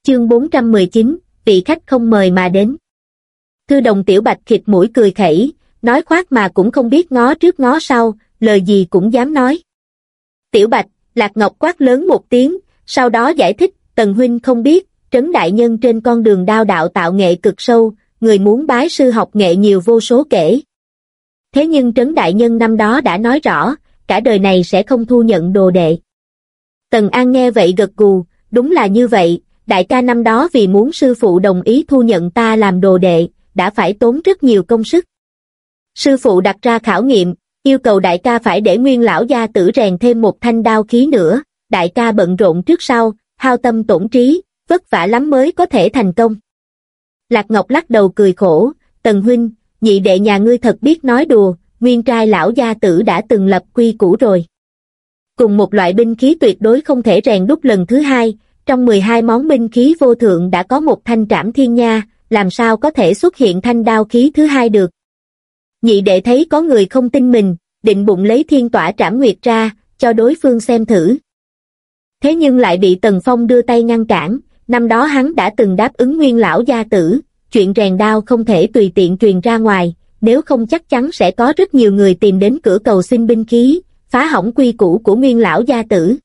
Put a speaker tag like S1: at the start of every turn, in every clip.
S1: Chương 419, vị khách không mời mà đến. Thư đồng Tiểu Bạch khịt mũi cười khẩy, nói khoác mà cũng không biết ngó trước ngó sau, lời gì cũng dám nói. Tiểu Bạch, Lạc Ngọc quát lớn một tiếng, sau đó giải thích, Tần huynh không biết, Trấn đại nhân trên con đường đao đạo tạo nghệ cực sâu, người muốn bái sư học nghệ nhiều vô số kể. Thế nhưng Trấn đại nhân năm đó đã nói rõ, cả đời này sẽ không thu nhận đồ đệ. Tần An nghe vậy gật gù, đúng là như vậy, đại ca năm đó vì muốn sư phụ đồng ý thu nhận ta làm đồ đệ, đã phải tốn rất nhiều công sức. Sư phụ đặt ra khảo nghiệm, yêu cầu đại ca phải để Nguyên lão gia tử rèn thêm một thanh đao khí nữa, đại ca bận rộn trước sau, hao tâm tổn trí, vất vả lắm mới có thể thành công. Lạc Ngọc lắc đầu cười khổ, Tần huynh, nhị đệ nhà ngươi thật biết nói đùa, Nguyên trai lão gia tử đã từng lập quy củ rồi. Cùng một loại binh khí tuyệt đối không thể rèn đúc lần thứ hai, trong 12 món binh khí vô thượng đã có một thanh trảm thiên nha, làm sao có thể xuất hiện thanh đao khí thứ hai được. Nhị đệ thấy có người không tin mình, định bụng lấy thiên tỏa trảm nguyệt ra, cho đối phương xem thử. Thế nhưng lại bị Tần Phong đưa tay ngăn cản, năm đó hắn đã từng đáp ứng Nguyên lão gia tử, chuyện rèn đao không thể tùy tiện truyền ra ngoài, nếu không chắc chắn sẽ có rất nhiều người tìm đến cửa cầu xin binh khí, phá hỏng quy củ của Nguyên lão gia tử.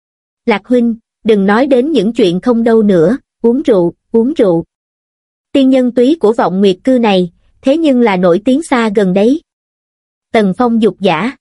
S1: Lạc huynh, đừng nói đến những chuyện không đâu nữa, uống rượu, uống rượu. Tiên nhân túy của Vọng Nguyệt Cư này, thế nhưng là nổi tiếng xa gần đấy. Tần Phong dục dã.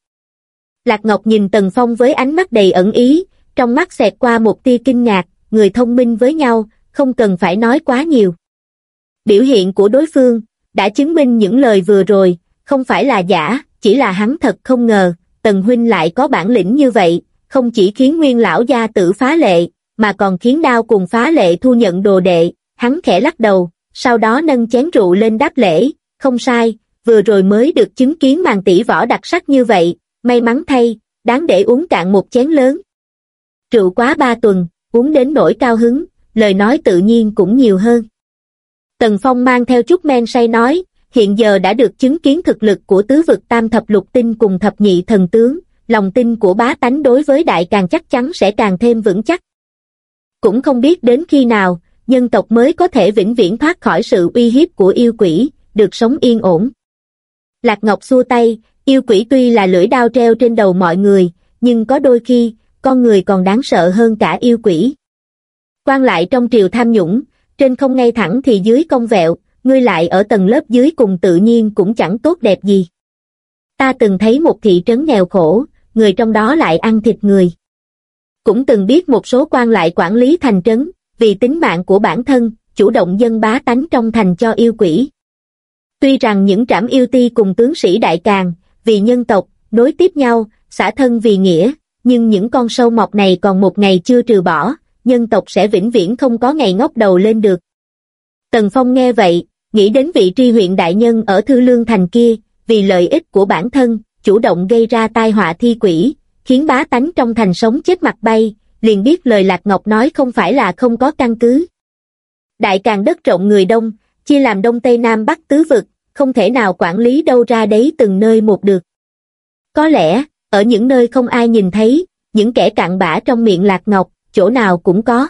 S1: Lạc Ngọc nhìn Tần Phong với ánh mắt đầy ẩn ý, trong mắt xẹt qua một tia kinh ngạc, người thông minh với nhau, không cần phải nói quá nhiều. Biểu hiện của đối phương, đã chứng minh những lời vừa rồi, không phải là giả, chỉ là hắn thật không ngờ, Tần huynh lại có bản lĩnh như vậy, không chỉ khiến Nguyên lão gia tử phá lệ, mà còn khiến đao cùng phá lệ thu nhận đồ đệ, hắn khẽ lắc đầu, sau đó nâng chén rượu lên đáp lễ, không sai, vừa rồi mới được chứng kiến màn tỷ võ đặc sắc như vậy, may mắn thay, đáng để uống cạn một chén lớn. Rượu quá 3 tuần, uống đến nỗi cao hứng, lời nói tự nhiên cũng nhiều hơn. Tần Phong mang theo chút men say nói, hiện giờ đã được chứng kiến thực lực của tứ vực tam thập lục tinh cùng thập nhị thần tướng, lòng tin của bá tánh đối với đại càng chắc chắn sẽ càng thêm vững chắc. Cũng không biết đến khi nào, nhân tộc mới có thể vĩnh viễn thoát khỏi sự uy hiếp của yêu quỷ, được sống yên ổn. Lạc Ngọc xua tay, yêu quỷ tuy là lưỡi đao treo trên đầu mọi người, nhưng có đôi khi, con người còn đáng sợ hơn cả yêu quỷ. Quan lại trong triều tham nhũng, trên không ngay thẳng thì dưới cong vẹo, ngươi lại ở tầng lớp dưới cùng tự nhiên cũng chẳng tốt đẹp gì. Ta từng thấy một thị trấn nghèo khổ, người trong đó lại ăn thịt người. Cũng từng biết một số quan lại quản lý thành trấn, vì tính mạng của bản thân, chủ động dâng bá tánh trong thành cho yêu quỷ. Tuy rằng những trảm yêu ti cùng tướng sĩ đại càng, vì nhân tộc, nối tiếp nhau, xả thân vì nghĩa, nhưng những con sâu mọt này còn một ngày chưa trừ bỏ, nhân tộc sẽ vĩnh viễn không có ngày ngóc đầu lên được. Tần Phong nghe vậy, nghĩ đến vị tri huyện đại nhân ở Thư Lương Thành kia, vì lợi ích của bản thân, chủ động gây ra tai họa thi quỷ, khiến bá tánh trong thành sống chết mặt bay, liền biết lời Lạc Ngọc nói không phải là không có căn cứ. Đại càng đất rộng người đông, chia làm đông tây nam bắc tứ vực, không thể nào quản lý đâu ra đấy từng nơi một được. Có lẽ, ở những nơi không ai nhìn thấy, những kẻ cặn bã trong miệng Lạc Ngọc, chỗ nào cũng có.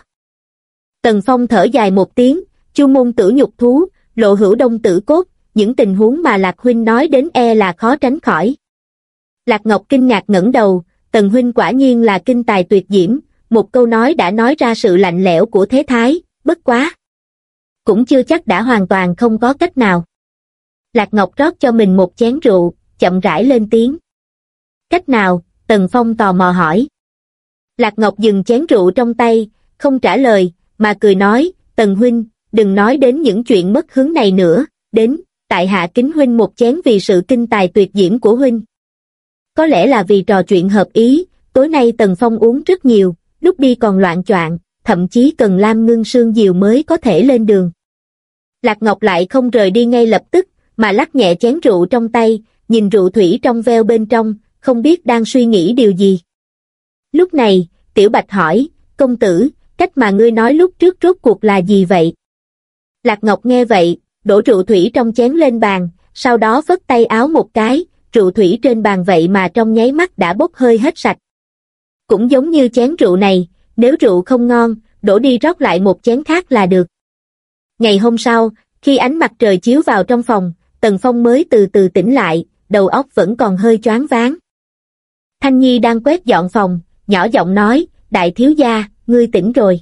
S1: Tần Phong thở dài một tiếng, Chu môn tử nhục thú, lộ hữu đông tử cốt, những tình huống mà Lạc huynh nói đến là khó tránh khỏi. Lạc Ngọc kinh ngạc ngẩng đầu, Tần huynh quả nhiên là kinh tài tuyệt diễm, một câu nói đã nói ra sự lạnh lẽo của thế thái, bất quá. Cũng chưa chắc đã hoàn toàn không có cách nào. Lạc Ngọc rót cho mình một chén rượu, chậm rãi lên tiếng. Cách nào? Tần Phong tò mò hỏi. Lạc Ngọc dừng chén rượu trong tay, không trả lời, mà cười nói, Tần huynh, đừng nói đến những chuyện mất hứng này nữa, đến, tại hạ kính huynh một chén vì sự kinh tài tuyệt diễm của huynh. Có lẽ là vì trò chuyện hợp ý, tối nay Tần Phong uống rất nhiều, lúc đi còn loạng choạng, thậm chí cần Lam Ngưng Sương dìu mới có thể lên đường. Lạc Ngọc lại không rời đi ngay lập tức, mà lắc nhẹ chén rượu trong tay, nhìn rượu thủy trong veo bên trong, không biết đang suy nghĩ điều gì. Lúc này, Tiểu Bạch hỏi, công tử, cách mà ngươi nói lúc trước rốt cuộc là gì vậy? Lạc Ngọc nghe vậy, đổ rượu thủy trong chén lên bàn, sau đó phất tay áo một cái, rượu thủy trên bàn vậy mà trong nháy mắt đã bốc hơi hết sạch. Cũng giống như chén rượu này, nếu rượu không ngon, đổ đi rót lại một chén khác là được. Ngày hôm sau, khi ánh mặt trời chiếu vào trong phòng, Tần Phong mới từ từ tỉnh lại, đầu óc vẫn còn hơi choáng váng. Thanh Nhi đang quét dọn phòng, nhỏ giọng nói, đại thiếu gia, ngươi tỉnh rồi.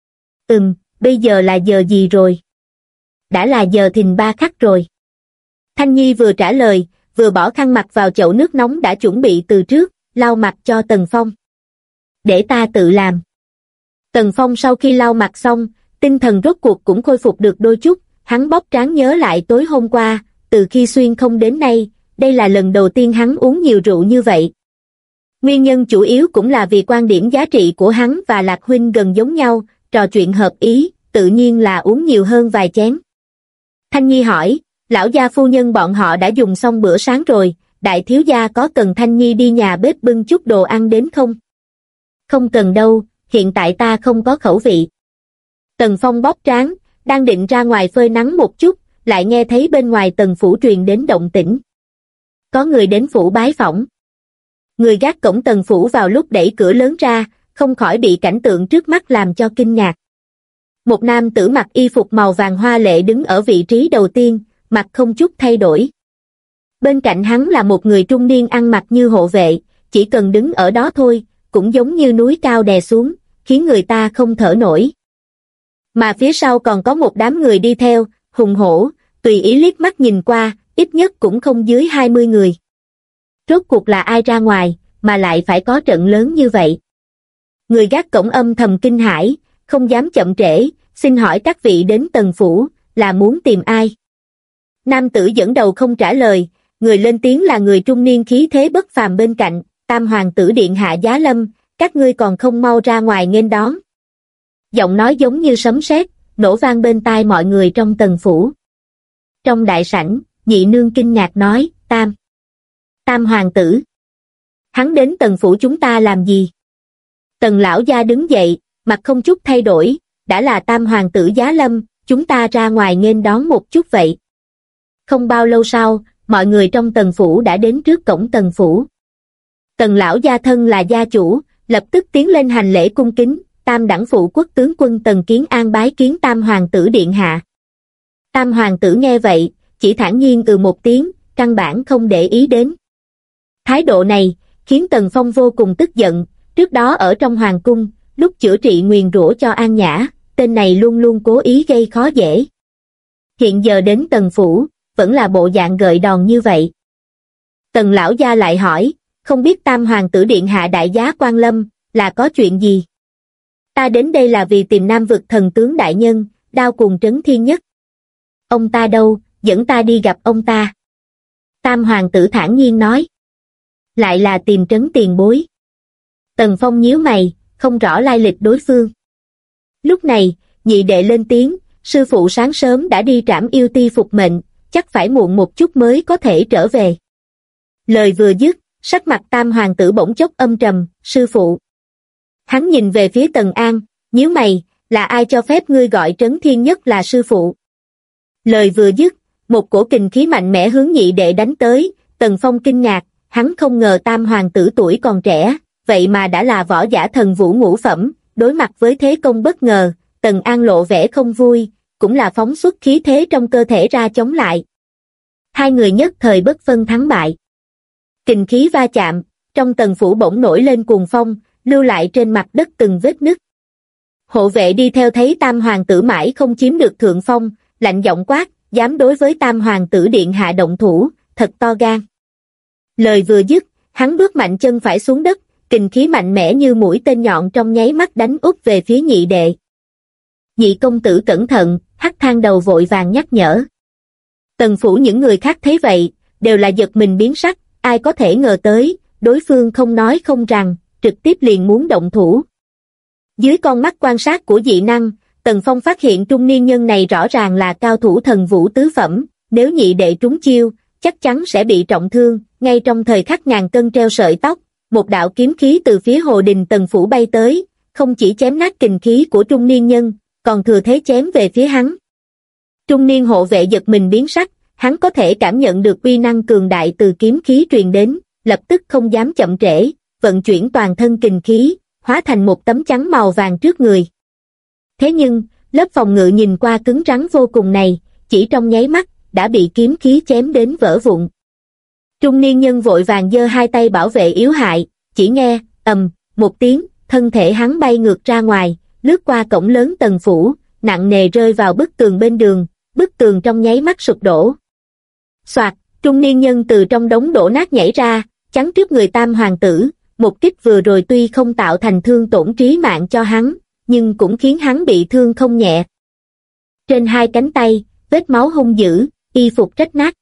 S1: Bây giờ là giờ gì rồi? Đã là giờ thìn 3 khắc rồi. Thanh Nhi vừa trả lời, vừa bỏ khăn mặt vào chậu nước nóng đã chuẩn bị từ trước, lau mặt cho Tần Phong. Để ta tự làm. Tần Phong sau khi lau mặt xong, tinh thần rốt cuộc cũng khôi phục được đôi chút, hắn bóp trán nhớ lại tối hôm qua, từ khi xuyên không đến nay, đây là lần đầu tiên hắn uống nhiều rượu như vậy. Nguyên nhân chủ yếu cũng là vì quan điểm giá trị của hắn và Lạc Huynh gần giống nhau, trò chuyện hợp ý, tự nhiên là uống nhiều hơn vài chén. Thanh Nhi hỏi, lão gia phu nhân bọn họ đã dùng xong bữa sáng rồi, đại thiếu gia có cần Thanh Nhi đi nhà bếp bưng chút đồ ăn đến không? Không cần đâu, hiện tại ta không có khẩu vị. Tần Phong bóp trán, đang định ra ngoài phơi nắng một chút, lại nghe thấy bên ngoài Tần phủ truyền đến động tĩnh. Có người đến phủ bái phỏng. Người gác cổng Tần phủ vào lúc đẩy cửa lớn ra, không khỏi bị cảnh tượng trước mắt làm cho kinh ngạc. Một nam tử mặc y phục màu vàng hoa lệ đứng ở vị trí đầu tiên, mặt không chút thay đổi. Bên cạnh hắn là một người trung niên ăn mặc như hộ vệ, chỉ cần đứng ở đó thôi, cũng giống như núi cao đè xuống, khiến người ta không thở nổi. Mà phía sau còn có một đám người đi theo, hùng hổ, tùy ý liếc mắt nhìn qua, ít nhất cũng không dưới 20 người. Rốt cuộc là ai ra ngoài, mà lại phải có trận lớn như vậy? Người gác cổng âm thầm kinh hãi, không dám chậm trễ, xin hỏi các vị đến Tần phủ, là muốn tìm ai? Nam tử dẫn đầu không trả lời, người lên tiếng là người trung niên khí thế bất phàm bên cạnh, Tam hoàng tử điện hạ Giá Lâm, các ngươi còn không mau ra ngoài nghênh đón. Giọng nói giống như sấm sét, nổ vang bên tai mọi người trong Tần phủ. Trong đại sảnh, nhị nương kinh ngạc nói, Tam hoàng tử. Hắn đến Tần phủ chúng ta làm gì? Tần lão gia đứng dậy, mặt không chút thay đổi, đã là Tam hoàng tử Giá Lâm, chúng ta ra ngoài nghênh đón một chút vậy. Không bao lâu sau, mọi người trong Tần phủ đã đến trước cổng Tần phủ. Tần lão gia thân là gia chủ, lập tức tiến lên hành lễ cung kính, Tam đẳng phụ quốc tướng quân Tần Kiến An bái kiến Tam hoàng tử điện hạ. Tam hoàng tử nghe vậy, chỉ thản nhiên một tiếng, căn bản không để ý đến. Thái độ này, khiến Tần Phong vô cùng tức giận, trước đó ở trong hoàng cung, lúc chữa trị nguyền rủa cho An Nhã, tên này luôn luôn cố ý gây khó dễ. Hiện giờ đến Tần phủ, vẫn là bộ dạng gợi đòn như vậy. Tần lão gia lại hỏi, không biết Tam hoàng tử điện hạ đại giá quan lâm, là có chuyện gì? Ta đến đây là vì tìm Nam vực thần tướng đại nhân, Đao Cùng Trấn Thiên Nhất. Ông ta đâu, dẫn ta đi gặp ông ta. Tam hoàng tử thản nhiên nói. Lại là tìm Trấn tiền bối. Tần Phong nhíu mày, không rõ lai lịch đối phương. Lúc này, nhị đệ lên tiếng, sư phụ sáng sớm đã đi trảm yêu ti phục mệnh, chắc phải muộn một chút mới có thể trở về. Lời vừa dứt, sắc mặt Tam hoàng tử bỗng chốc âm trầm, sư phụ. Hắn nhìn về phía Tần An, nhíu mày, là ai cho phép ngươi gọi Trấn Thiên Nhất là sư phụ? Lời vừa dứt, một cổ kình khí mạnh mẽ hướng nhị đệ đánh tới, Tần Phong kinh ngạc, hắn không ngờ Tam hoàng tử tuổi còn trẻ, vậy mà đã là võ giả thần vũ ngũ phẩm, đối mặt với thế công bất ngờ, Tần An lộ vẻ không vui, cũng là phóng xuất khí thế trong cơ thể ra chống lại. Hai người nhất thời bất phân thắng bại. Kình khí va chạm, trong Tần phủ bỗng nổi lên cuồng phong, lưu lại trên mặt đất từng vết nứt. Hộ vệ đi theo thấy Tam hoàng tử mãi không chiếm được thượng phong, lạnh giọng quát, dám đối với Tam hoàng tử điện hạ động thủ, thật to gan. Lời vừa dứt, hắn bước mạnh chân phải xuống đất, kình khí mạnh mẽ như mũi tên nhọn trong nháy mắt đánh úp về phía nhị đệ. Nhị công tử cẩn thận, Hắc Thang đầu vội vàng nhắc nhở. Tần phủ những người khác thấy vậy, đều là giật mình biến sắc, ai có thể ngờ tới, đối phương không nói không rằng, trực tiếp liền muốn động thủ. Dưới con mắt quan sát của dị năng, Tần Phong phát hiện trung niên nhân này rõ ràng là cao thủ thần vũ tứ phẩm, nếu nhị đệ trúng chiêu, chắc chắn sẽ bị trọng thương, ngay trong thời khắc ngàn cân treo sợi tóc, một đạo kiếm khí từ phía hồ đình Tần phủ bay tới, không chỉ chém nát kình khí của trung niên nhân, còn thừa thế chém về phía hắn. Trung niên hộ vệ giật mình biến sắc, hắn có thể cảm nhận được uy năng cường đại từ kiếm khí truyền đến, lập tức không dám chậm trễ, vận chuyển toàn thân kình khí, hóa thành một tấm chắn màu vàng trước người. Thế nhưng, lớp phòng ngự nhìn qua cứng rắn vô cùng này, chỉ trong nháy mắt, đã bị kiếm khí chém đến vỡ vụn. Trung niên nhân vội vàng giơ hai tay bảo vệ yếu hại, chỉ nghe, ầm, một tiếng, thân thể hắn bay ngược ra ngoài, lướt qua cổng lớn tầng phủ, nặng nề rơi vào bức tường bên đường, bức tường trong nháy mắt sụp đổ. Soạt, trung niên nhân từ trong đống đổ nát nhảy ra, chắn trước người Tam hoàng tử, một kích vừa rồi tuy không tạo thành thương tổn trí mạng cho hắn, nhưng cũng khiến hắn bị thương không nhẹ. Trên hai cánh tay, vết máu hung dữ, y phục rách nát.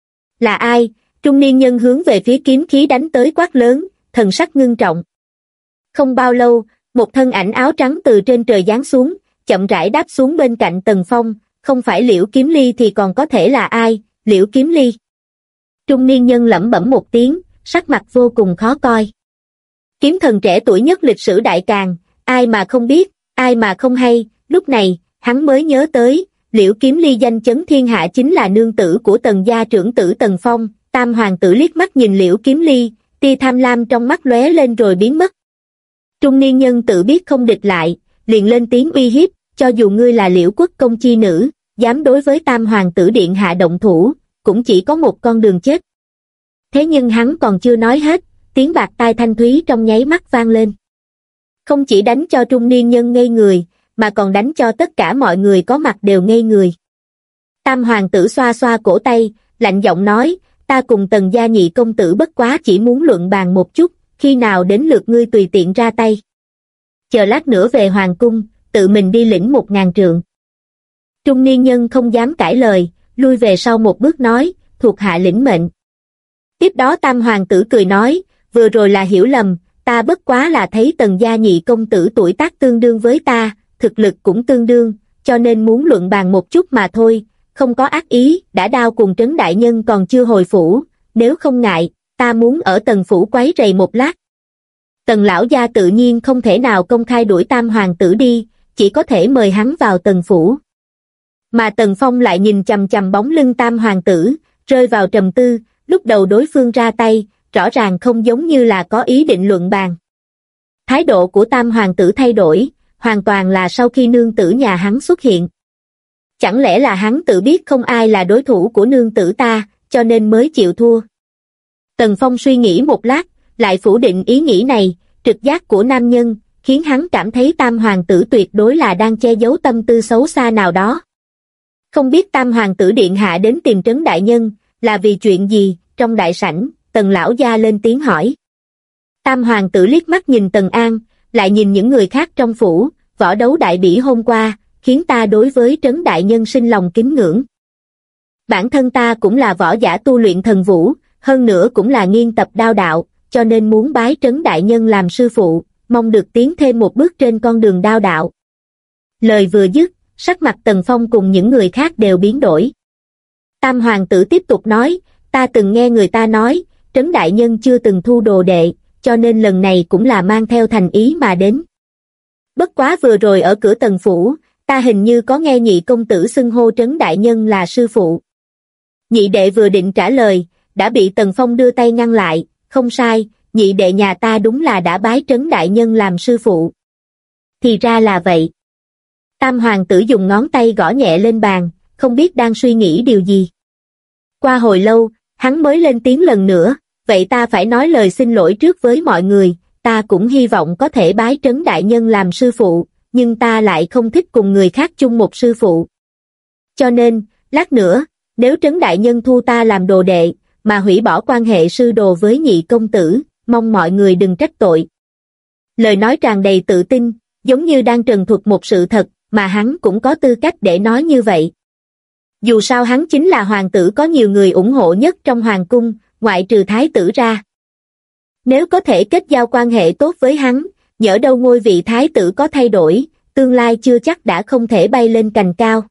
S1: Là ai? Trung niên nhân hướng về phía kiếm khí đánh tới quát lớn, thần sắc ngưng trọng. Không bao lâu, một thân ảnh áo trắng từ trên trời giáng xuống, chậm rãi đáp xuống bên cạnh Tần Phong, không phải Liễu Kiếm Ly thì còn có thể là ai? Liễu Kiếm Ly. Trung niên nhân lẩm bẩm một tiếng, sắc mặt vô cùng khó coi. Kiếm thần trẻ tuổi nhất lịch sử Đại Càn, ai mà không biết, ai mà không hay, lúc này, hắn mới nhớ tới, Liễu Kiếm Ly danh chấn thiên hạ chính là nương tử của Tần gia trưởng tử Tần Phong. Tam hoàng tử liếc mắt nhìn Liễu Kiếm Ly, tia tham lam trong mắt lóe lên rồi biến mất. Trung niên nhân tự biết không địch lại, liền lên tiếng uy hiếp, cho dù ngươi là Liễu quốc công chi nữ, dám đối với Tam hoàng tử điện hạ động thủ, cũng chỉ có một con đường chết. Thế nhưng hắn còn chưa nói hết, tiếng bạc tai thanh thúy trong nháy mắt vang lên. Không chỉ đánh cho trung niên nhân ngây người, mà còn đánh cho tất cả mọi người có mặt đều ngây người. Tam hoàng tử xoa xoa cổ tay, lạnh giọng nói, ta cùng Tần gia nhị công tử bất quá chỉ muốn luận bàn một chút, khi nào đến lượt ngươi tùy tiện ra tay. Chờ lát nữa về hoàng cung, tự mình đi lĩnh 1000 trượng. Trung niên nhân không dám cãi lời, lui về sau một bước nói, thuộc hạ lĩnh mệnh. Tiếp đó Tam hoàng tử cười nói, vừa rồi là hiểu lầm, ta bất quá là thấy Tần gia nhị công tử tuổi tác tương đương với ta, thực lực cũng tương đương, cho nên muốn luận bàn một chút mà thôi, không có ác ý. Đã đao cùng Trấn đại nhân còn chưa hồi phủ, nếu không ngại, ta muốn ở Tần phủ quấy rầy một lát. Tần lão gia tự nhiên không thể nào công khai đuổi Tam hoàng tử đi, chỉ có thể mời hắn vào Tần phủ. Mà Tần Phong lại nhìn chằm chằm bóng lưng Tam hoàng tử, rơi vào trầm tư, lúc đầu đối phương ra tay, rõ ràng không giống như là có ý định luận bàn. Thái độ của Tam hoàng tử thay đổi, hoàn toàn là sau khi nương tử nhà hắn xuất hiện. Chẳng lẽ là hắn tự biết không ai là đối thủ của nương tử ta, cho nên mới chịu thua. Tần Phong suy nghĩ một lát, lại phủ định ý nghĩ này, trực giác của nam nhân, khiến hắn cảm thấy Tam hoàng tử tuyệt đối là đang che giấu tâm tư xấu xa nào đó. Không biết Tam hoàng tử điện hạ đến tìm Trấn đại nhân, là vì chuyện gì? Trong đại sảnh, Tần lão gia lên tiếng hỏi. Tam hoàng tử liếc mắt nhìn Tần An, lại nhìn những người khác trong phủ, võ đấu đại bỉ hôm qua, khiến ta đối với Trấn đại nhân sinh lòng kính ngưỡng. Bản thân ta cũng là võ giả tu luyện thần vũ, hơn nữa cũng là nghiên tập đao đạo, cho nên muốn bái Trấn đại nhân làm sư phụ, mong được tiến thêm một bước trên con đường đao đạo. Lời vừa dứt, sắc mặt Tần Phong cùng những người khác đều biến đổi. Tam hoàng tử tiếp tục nói, ta từng nghe người ta nói, Trấn đại nhân chưa từng thu đồ đệ, cho nên lần này cũng là mang theo thành ý mà đến. Bất quá vừa rồi ở cửa Tần phủ, ta hình như có nghe nhị công tử xưng hô Trấn đại nhân là sư phụ. Nhị đệ vừa định trả lời, đã bị Tần Phong đưa tay ngăn lại, không sai, nhị đệ nhà ta đúng là đã bái Trấn đại nhân làm sư phụ. Thì ra là vậy. Tam hoàng tử dùng ngón tay gõ nhẹ lên bàn, không biết đang suy nghĩ điều gì. Qua hồi lâu, hắn mới lên tiếng lần nữa, vậy ta phải nói lời xin lỗi trước với mọi người, ta cũng hy vọng có thể bái Trấn đại nhân làm sư phụ, nhưng ta lại không thích cùng người khác chung một sư phụ. Cho nên, lát nữa, nếu Trấn đại nhân thu ta làm đồ đệ, mà hủy bỏ quan hệ sư đồ với nhị công tử, mong mọi người đừng trách tội. Lời nói tràn đầy tự tin, giống như đang trần thuật một sự thật, mà hắn cũng có tư cách để nói như vậy. Dù sao hắn chính là hoàng tử có nhiều người ủng hộ nhất trong hoàng cung, ngoại trừ thái tử ra. Nếu có thể kết giao quan hệ tốt với hắn, nhỡ đâu ngôi vị thái tử có thay đổi, tương lai chưa chắc đã không thể bay lên cành cao.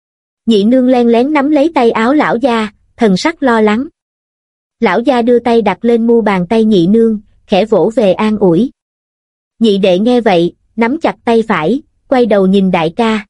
S1: Nhị nương len lén nắm lấy tay áo lão gia, thần sắc lo lắng. Lão gia đưa tay đặt lên mu bàn tay nhị nương, khẽ vỗ về an ủi. Nhị đệ nghe vậy, nắm chặt tay phải, quay đầu nhìn đại ca.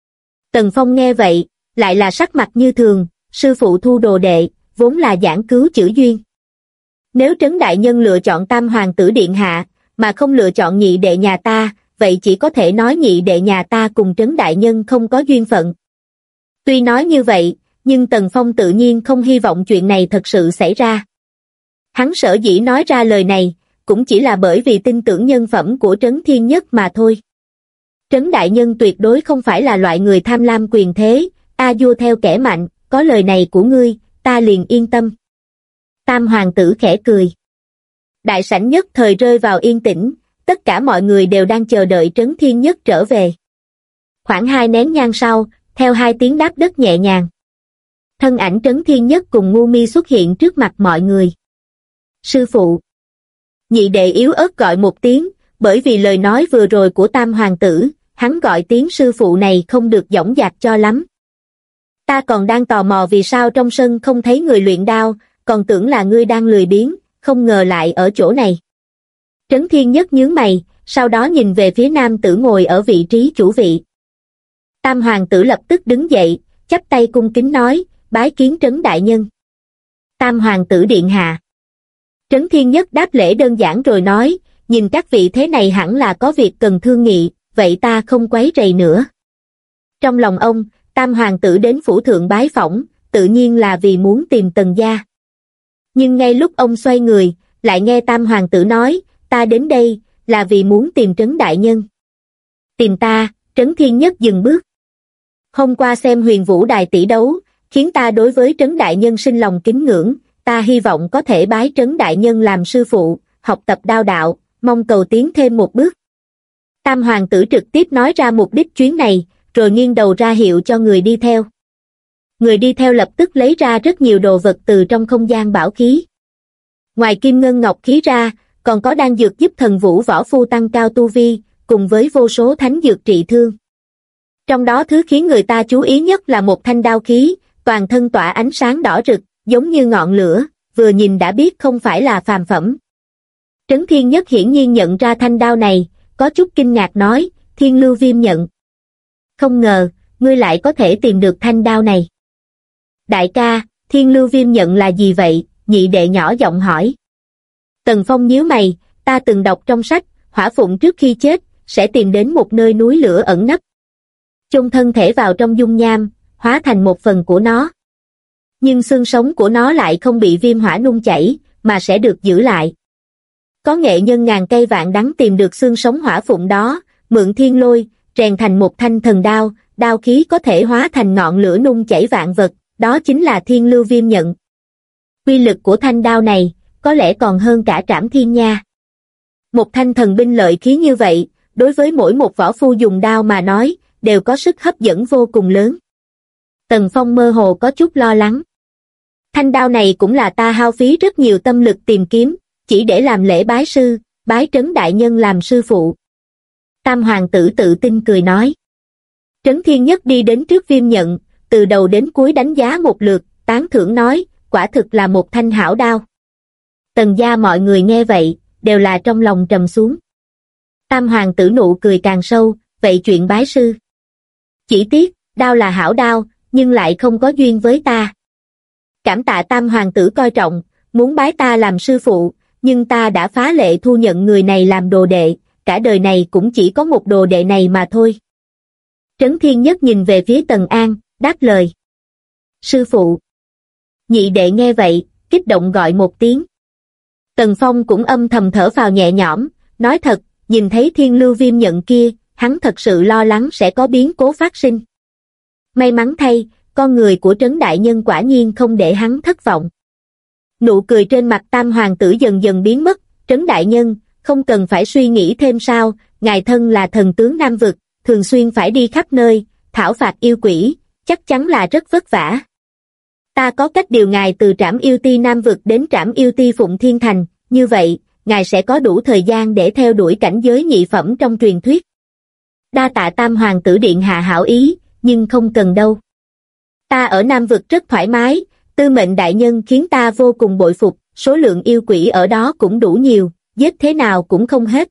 S1: Tần Phong nghe vậy, lại là sắc mặt như thường, sư phụ thu đồ đệ, vốn là giảng cứu chữ duyên. Nếu Trấn đại nhân lựa chọn Tam hoàng tử điện hạ, mà không lựa chọn nhị đệ nhà ta, vậy chỉ có thể nói nhị đệ nhà ta cùng Trấn đại nhân không có duyên phận. Tuy nói như vậy, nhưng Tần Phong tự nhiên không hy vọng chuyện này thật sự xảy ra. Hắn sở dĩ nói ra lời này, cũng chỉ là bởi vì tin tưởng nhân phẩm của Trấn Thiên Nhất mà thôi. Trấn đại nhân tuyệt đối không phải là loại người tham lam quyền thế, a vua theo kẻ mạnh, có lời này của ngươi, ta liền yên tâm. Tam hoàng tử khẽ cười. Đại sảnh nhất thời rơi vào yên tĩnh, tất cả mọi người đều đang chờ đợi Trấn Thiên Nhất trở về. Khoảng 2 nén nhang sau, theo 2 tiếng đáp đất nhẹ nhàng, thân ảnh Trấn Thiên Nhất cùng Ngu Mi xuất hiện trước mặt mọi người. Sư phụ. Nhị đệ yếu ớt gọi một tiếng, bởi vì lời nói vừa rồi của Tam hoàng tử, hắn gọi tiếng sư phụ này không được dõng dạc cho lắm. Ta còn đang tò mò vì sao trong sân không thấy người luyện đao, còn tưởng là ngươi đang lười biếng, không ngờ lại ở chỗ này. Trấn Thiên Nhất nhướng mày, sau đó nhìn về phía nam tử ngồi ở vị trí chủ vị. Tam hoàng tử lập tức đứng dậy, chắp tay cung kính nói, bái kiến Trấn đại nhân. Tam hoàng tử điện hạ. Trấn Thiên Nhất đáp lễ đơn giản rồi nói, nhìn các vị thế này hẳn là có việc cần thương nghị, vậy ta không quấy rầy nữa. Trong lòng ông, Tam hoàng tử đến phủ thượng bái phỏng, tự nhiên là vì muốn tìm Tần gia. Nhưng ngay lúc ông xoay người, lại nghe Tam hoàng tử nói, ta đến đây, là vì muốn tìm Trấn đại nhân. Tìm ta, Trấn Thiên Nhất dừng bước. Hôm qua xem Huyền Vũ đài tỷ đấu, khiến ta đối với Trấn đại nhân sinh lòng kính ngưỡng, ta hy vọng có thể bái Trấn đại nhân làm sư phụ, học tập đao đạo, mong cầu tiến thêm một bước. Tam hoàng tử trực tiếp nói ra mục đích chuyến này, rồi nghiêng đầu ra hiệu cho người đi theo. Người đi theo lập tức lấy ra rất nhiều đồ vật từ trong không gian bảo khí. Ngoài kim ngân ngọc khí ra, còn có đan dược giúp thần vũ võ phu tăng cao tu vi, cùng với vô số thánh dược trị thương. Trong đó thứ khiến người ta chú ý nhất là một thanh đao khí, toàn thân tỏa ánh sáng đỏ rực, giống như ngọn lửa, vừa nhìn đã biết không phải là phàm phẩm. Trấn Thiên Nhất hiển nhiên nhận ra thanh đao này, có chút kinh ngạc nói, Thiên Lưu Viêm nhận. Không ngờ, ngươi lại có thể tìm được thanh đao này. Đại ca, Thiên Lưu Viêm nhận là gì vậy? Nhị đệ nhỏ giọng hỏi. Tần Phong nhíu mày, ta từng đọc trong sách, Hỏa Phụng trước khi chết, sẽ tìm đến một nơi núi lửa ẩn nấp. Chôn thân thể vào trong dung nham, hóa thành một phần của nó. Nhưng xương sống của nó lại không bị viêm hỏa nung chảy, mà sẽ được giữ lại. Có nghệ nhân ngàn cây vạn đắng tìm được xương sống Hỏa Phụng đó, mượn thiên lôi, rèn thành một thanh thần đao, đao khí có thể hóa thành ngọn lửa nung chảy vạn vật, đó chính là Thiên Lưu Viêm nhận. Uy lực của thanh đao này, có lẽ còn hơn cả Trảm Thiên nha. Một thanh thần binh lợi khí như vậy, đối với mỗi một võ phu dùng đao mà nói, đều có sức hấp dẫn vô cùng lớn. Tần Phong mơ hồ có chút lo lắng. Thanh đao này cũng là ta hao phí rất nhiều tâm lực tìm kiếm, chỉ để làm lễ bái sư, bái Trấn đại nhân làm sư phụ. Tam hoàng tử tự tin cười nói. Trấn Thiên Nhất đi đến trước Viêm nhận, từ đầu đến cuối đánh giá một lượt, tán thưởng nói, quả thực là một thanh hảo đao. Tần gia mọi người nghe vậy, đều là trong lòng trầm xuống. Tam hoàng tử nụ cười càng sâu, vậy chuyện bái sư. Chỉ tiếc, đao là hảo đao, nhưng lại không có duyên với ta. Cảm tạ Tam hoàng tử coi trọng, muốn bái ta làm sư phụ, nhưng ta đã phá lệ thu nhận người này làm đồ đệ, cả đời này cũng chỉ có một đồ đệ này mà thôi. Trấn Thiên Nhất nhìn về phía Tần An, đáp lời. Sư phụ. Nhị đệ nghe vậy, kích động gọi một tiếng. Tần Phong cũng âm thầm thở phào nhẹ nhõm, nói thật, nhìn thấy Thiên Lưu Viêm nhận kia, hắn thật sự lo lắng sẽ có biến cố phát sinh. May mắn thay, con người của Trấn đại nhân quả nhiên không để hắn thất vọng. Nụ cười trên mặt Tam hoàng tử dần dần biến mất, Trấn đại nhân, không cần phải suy nghĩ thêm sao, ngài thân là thần tướng Nam vực, thường xuyên phải đi khắp nơi, thảo phạt yêu quỷ, chắc chắn là rất vất vả. Ta có cách điều ngài từ Trảm Yêu Ti Nam vực đến Trảm Yêu Ti Phụng Thiên Thành, như vậy, ngài sẽ có đủ thời gian để theo đuổi cảnh giới nhị phẩm trong truyền thuyết. Đa tạ Tam hoàng tử điện hạ hảo ý, nhưng không cần đâu. Ta ở Nam vực rất thoải mái, Tư Mệnh đại nhân khiến ta vô cùng bội phục, số lượng yêu quỷ ở đó cũng đủ nhiều, giết thế nào cũng không hết.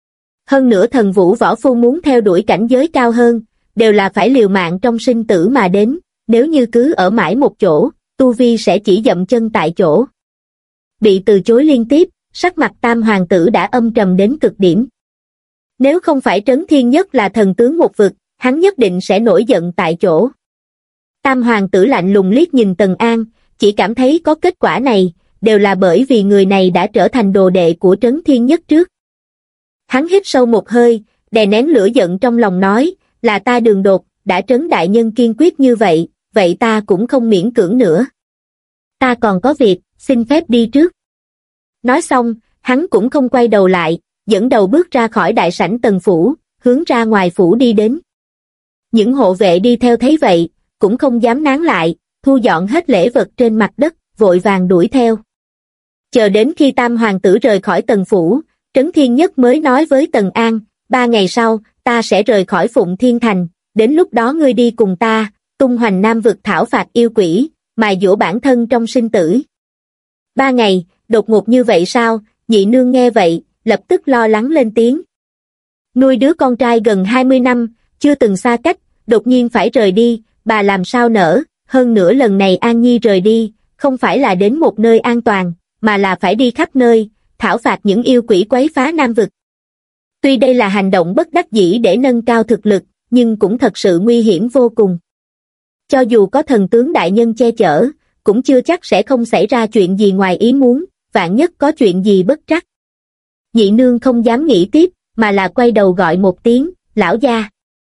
S1: Hơn nữa thần vũ võ phu muốn theo đuổi cảnh giới cao hơn, đều là phải liều mạng trong sinh tử mà đến, nếu như cứ ở mãi một chỗ, tu vi sẽ chỉ dậm chân tại chỗ. Bị từ chối liên tiếp, sắc mặt Tam hoàng tử đã âm trầm đến cực điểm. Nếu không phải Trấn Thiên Nhất là thần tướng một vực, hắn nhất định sẽ nổi giận tại chỗ. Tam hoàng tử lạnh lùng liếc nhìn Tần An, chỉ cảm thấy có kết quả này, đều là bởi vì người này đã trở thành đồ đệ của Trấn Thiên Nhất trước. Hắn hít sâu một hơi, đè nén lửa giận trong lòng nói, là ta đường đột, đã Trấn đại nhân kiên quyết như vậy, vậy ta cũng không miễn cưỡng nữa. Ta còn có việc, xin phép đi trước. Nói xong, hắn cũng không quay đầu lại, dẫn đầu bước ra khỏi đại sảnh Tần phủ, hướng ra ngoài phủ đi đến. Những hộ vệ đi theo thấy vậy, cũng không dám nán lại, thu dọn hết lễ vật trên mặt đất, vội vàng đuổi theo. Chờ đến khi tam hoàng tử rời khỏi Tần phủ, Trấn Thiên Nhất mới nói với Tần An, 3 ngày sau, ta sẽ rời khỏi Phụng Thiên Thành, đến lúc đó ngươi đi cùng ta, tung hoành Nam vực thảo phạt yêu quỷ, mài dũa bản thân trong sinh tử. 3 ngày, đột ngột như vậy sao? Nhị nương nghe vậy, lập tức lo lắng lên tiếng. Nuôi đứa con trai gần 20 năm, chưa từng xa cách, đột nhiên phải rời đi, bà làm sao nỡ, hơn nữa lần này An Nhi rời đi, không phải là đến một nơi an toàn, mà là phải đi khắp nơi, thảo phạt những yêu quỷ quấy phá Nam vực. Tuy đây là hành động bất đắc dĩ để nâng cao thực lực, nhưng cũng thật sự nguy hiểm vô cùng. Cho dù có thần tướng đại nhân che chở, cũng chưa chắc sẽ không xảy ra chuyện gì ngoài ý muốn, vạn nhất có chuyện gì bất trắc. Nhị nương không dám nghĩ tiếp, mà là quay đầu gọi một tiếng, lão gia.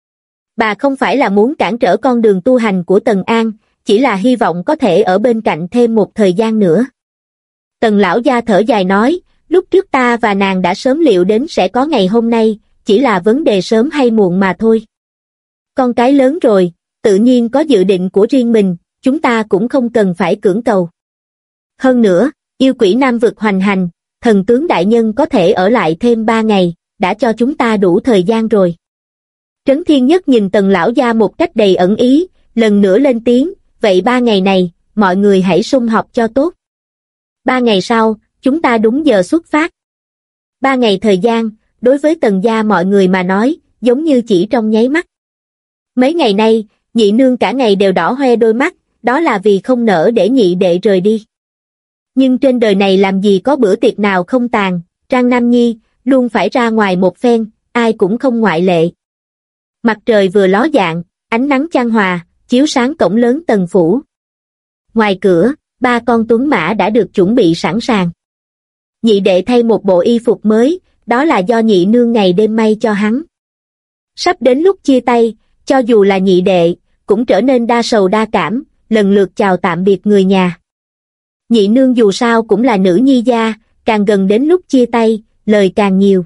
S1: Bà không phải là muốn cản trở con đường tu hành của Tần An, chỉ là hy vọng có thể ở bên cạnh thêm một thời gian nữa. Tần lão gia thở dài nói, lúc trước ta và nàng đã sớm liệu đến sẽ có ngày hôm nay, chỉ là vấn đề sớm hay muộn mà thôi. Con cái lớn rồi, tự nhiên có dự định của riêng mình, chúng ta cũng không cần phải cưỡng cầu. Hơn nữa, yêu quỷ Nam vực hoành hành, thần tướng đại nhân có thể ở lại thêm 3 ngày, đã cho chúng ta đủ thời gian rồi. Trấn Thiên Nhất nhìn Tần lão gia một cách đầy ẩn ý, lần nữa lên tiếng, vậy 3 ngày này, mọi người hãy sum họp cho tốt. 3 ngày sau, chúng ta đúng giờ xuất phát. 3 ngày thời gian, đối với Tần gia mọi người mà nói, giống như chỉ trong nháy mắt. Mấy ngày nay, nhị nương cả ngày đều đỏ hoe đôi mắt, đó là vì không nỡ để nhị đệ rời đi. Nhưng trên đời này làm gì có bữa tiệc nào không tàn, Trang Nam Nhi, luôn phải ra ngoài một phen, ai cũng không ngoại lệ. Mặt trời vừa ló dạng, ánh nắng chan hòa, chiếu sáng cổng lớn Tần phủ. Ngoài cửa, 3 con tuấn mã đã được chuẩn bị sẵn sàng. Nhị đệ thay một bộ y phục mới, đó là do nhị nương ngày đêm may cho hắn. Sắp đến lúc chia tay, cho dù là nhị đệ, cũng trở nên đa sầu đa cảm, lần lượt chào tạm biệt người nhà. Nhị nương dù sao cũng là nữ nhi gia, càng gần đến lúc chia tay, lời càng nhiều.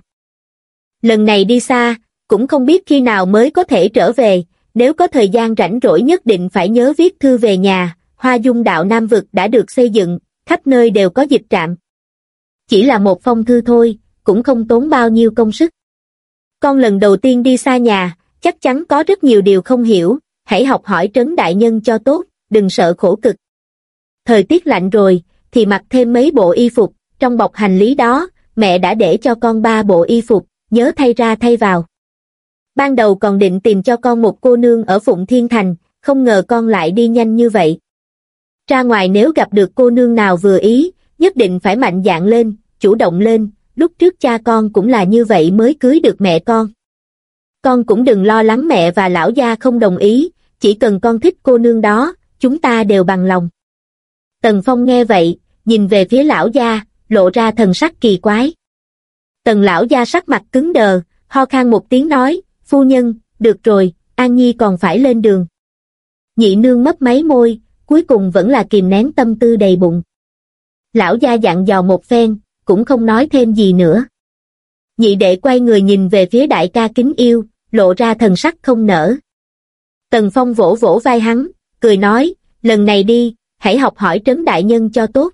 S1: Lần này đi xa, cũng không biết khi nào mới có thể trở về, nếu có thời gian rảnh rỗi nhất định phải nhớ viết thư về nhà. Hoa Dung đạo Nam vực đã được xây dựng, khắp nơi đều có dịch trạm. Chỉ là một phong thư thôi, cũng không tốn bao nhiêu công sức. Con lần đầu tiên đi xa nhà, chắc chắn có rất nhiều điều không hiểu, hãy học hỏi Trấn đại nhân cho tốt, đừng sợ khổ cực. Thời tiết lạnh rồi, thì mặc thêm mấy bộ y phục, trong bọc hành lý đó, mẹ đã để cho con 3 bộ y phục, nhớ thay ra thay vào. Ban đầu còn định tìm cho con một cô nương ở Phụng Thiên Thành, không ngờ con lại đi nhanh như vậy. Ra ngoài nếu gặp được cô nương nào vừa ý, nhất định phải mạnh dạn lên, chủ động lên, lúc trước cha con cũng là như vậy mới cưới được mẹ con. Con cũng đừng lo lắng mẹ và lão gia không đồng ý, chỉ cần con thích cô nương đó, chúng ta đều bằng lòng. Tần Phong nghe vậy, nhìn về phía lão gia, lộ ra thần sắc kỳ quái. Tần lão gia sắc mặt cứng đờ, ho khan một tiếng nói, phu nhân, được rồi, An Nhi còn phải lên đường. Nhị nương mấp máy môi, cuối cùng vẫn là kìm nén tâm tư đầy bụng. Lão gia dặn dò một phen, cũng không nói thêm gì nữa. Nhị đệ quay người nhìn về phía đại ca kính yêu, lộ ra thần sắc không nỡ. Tần Phong vỗ vỗ vai hắn, cười nói, lần này đi, hãy học hỏi Trấn đại nhân cho tốt.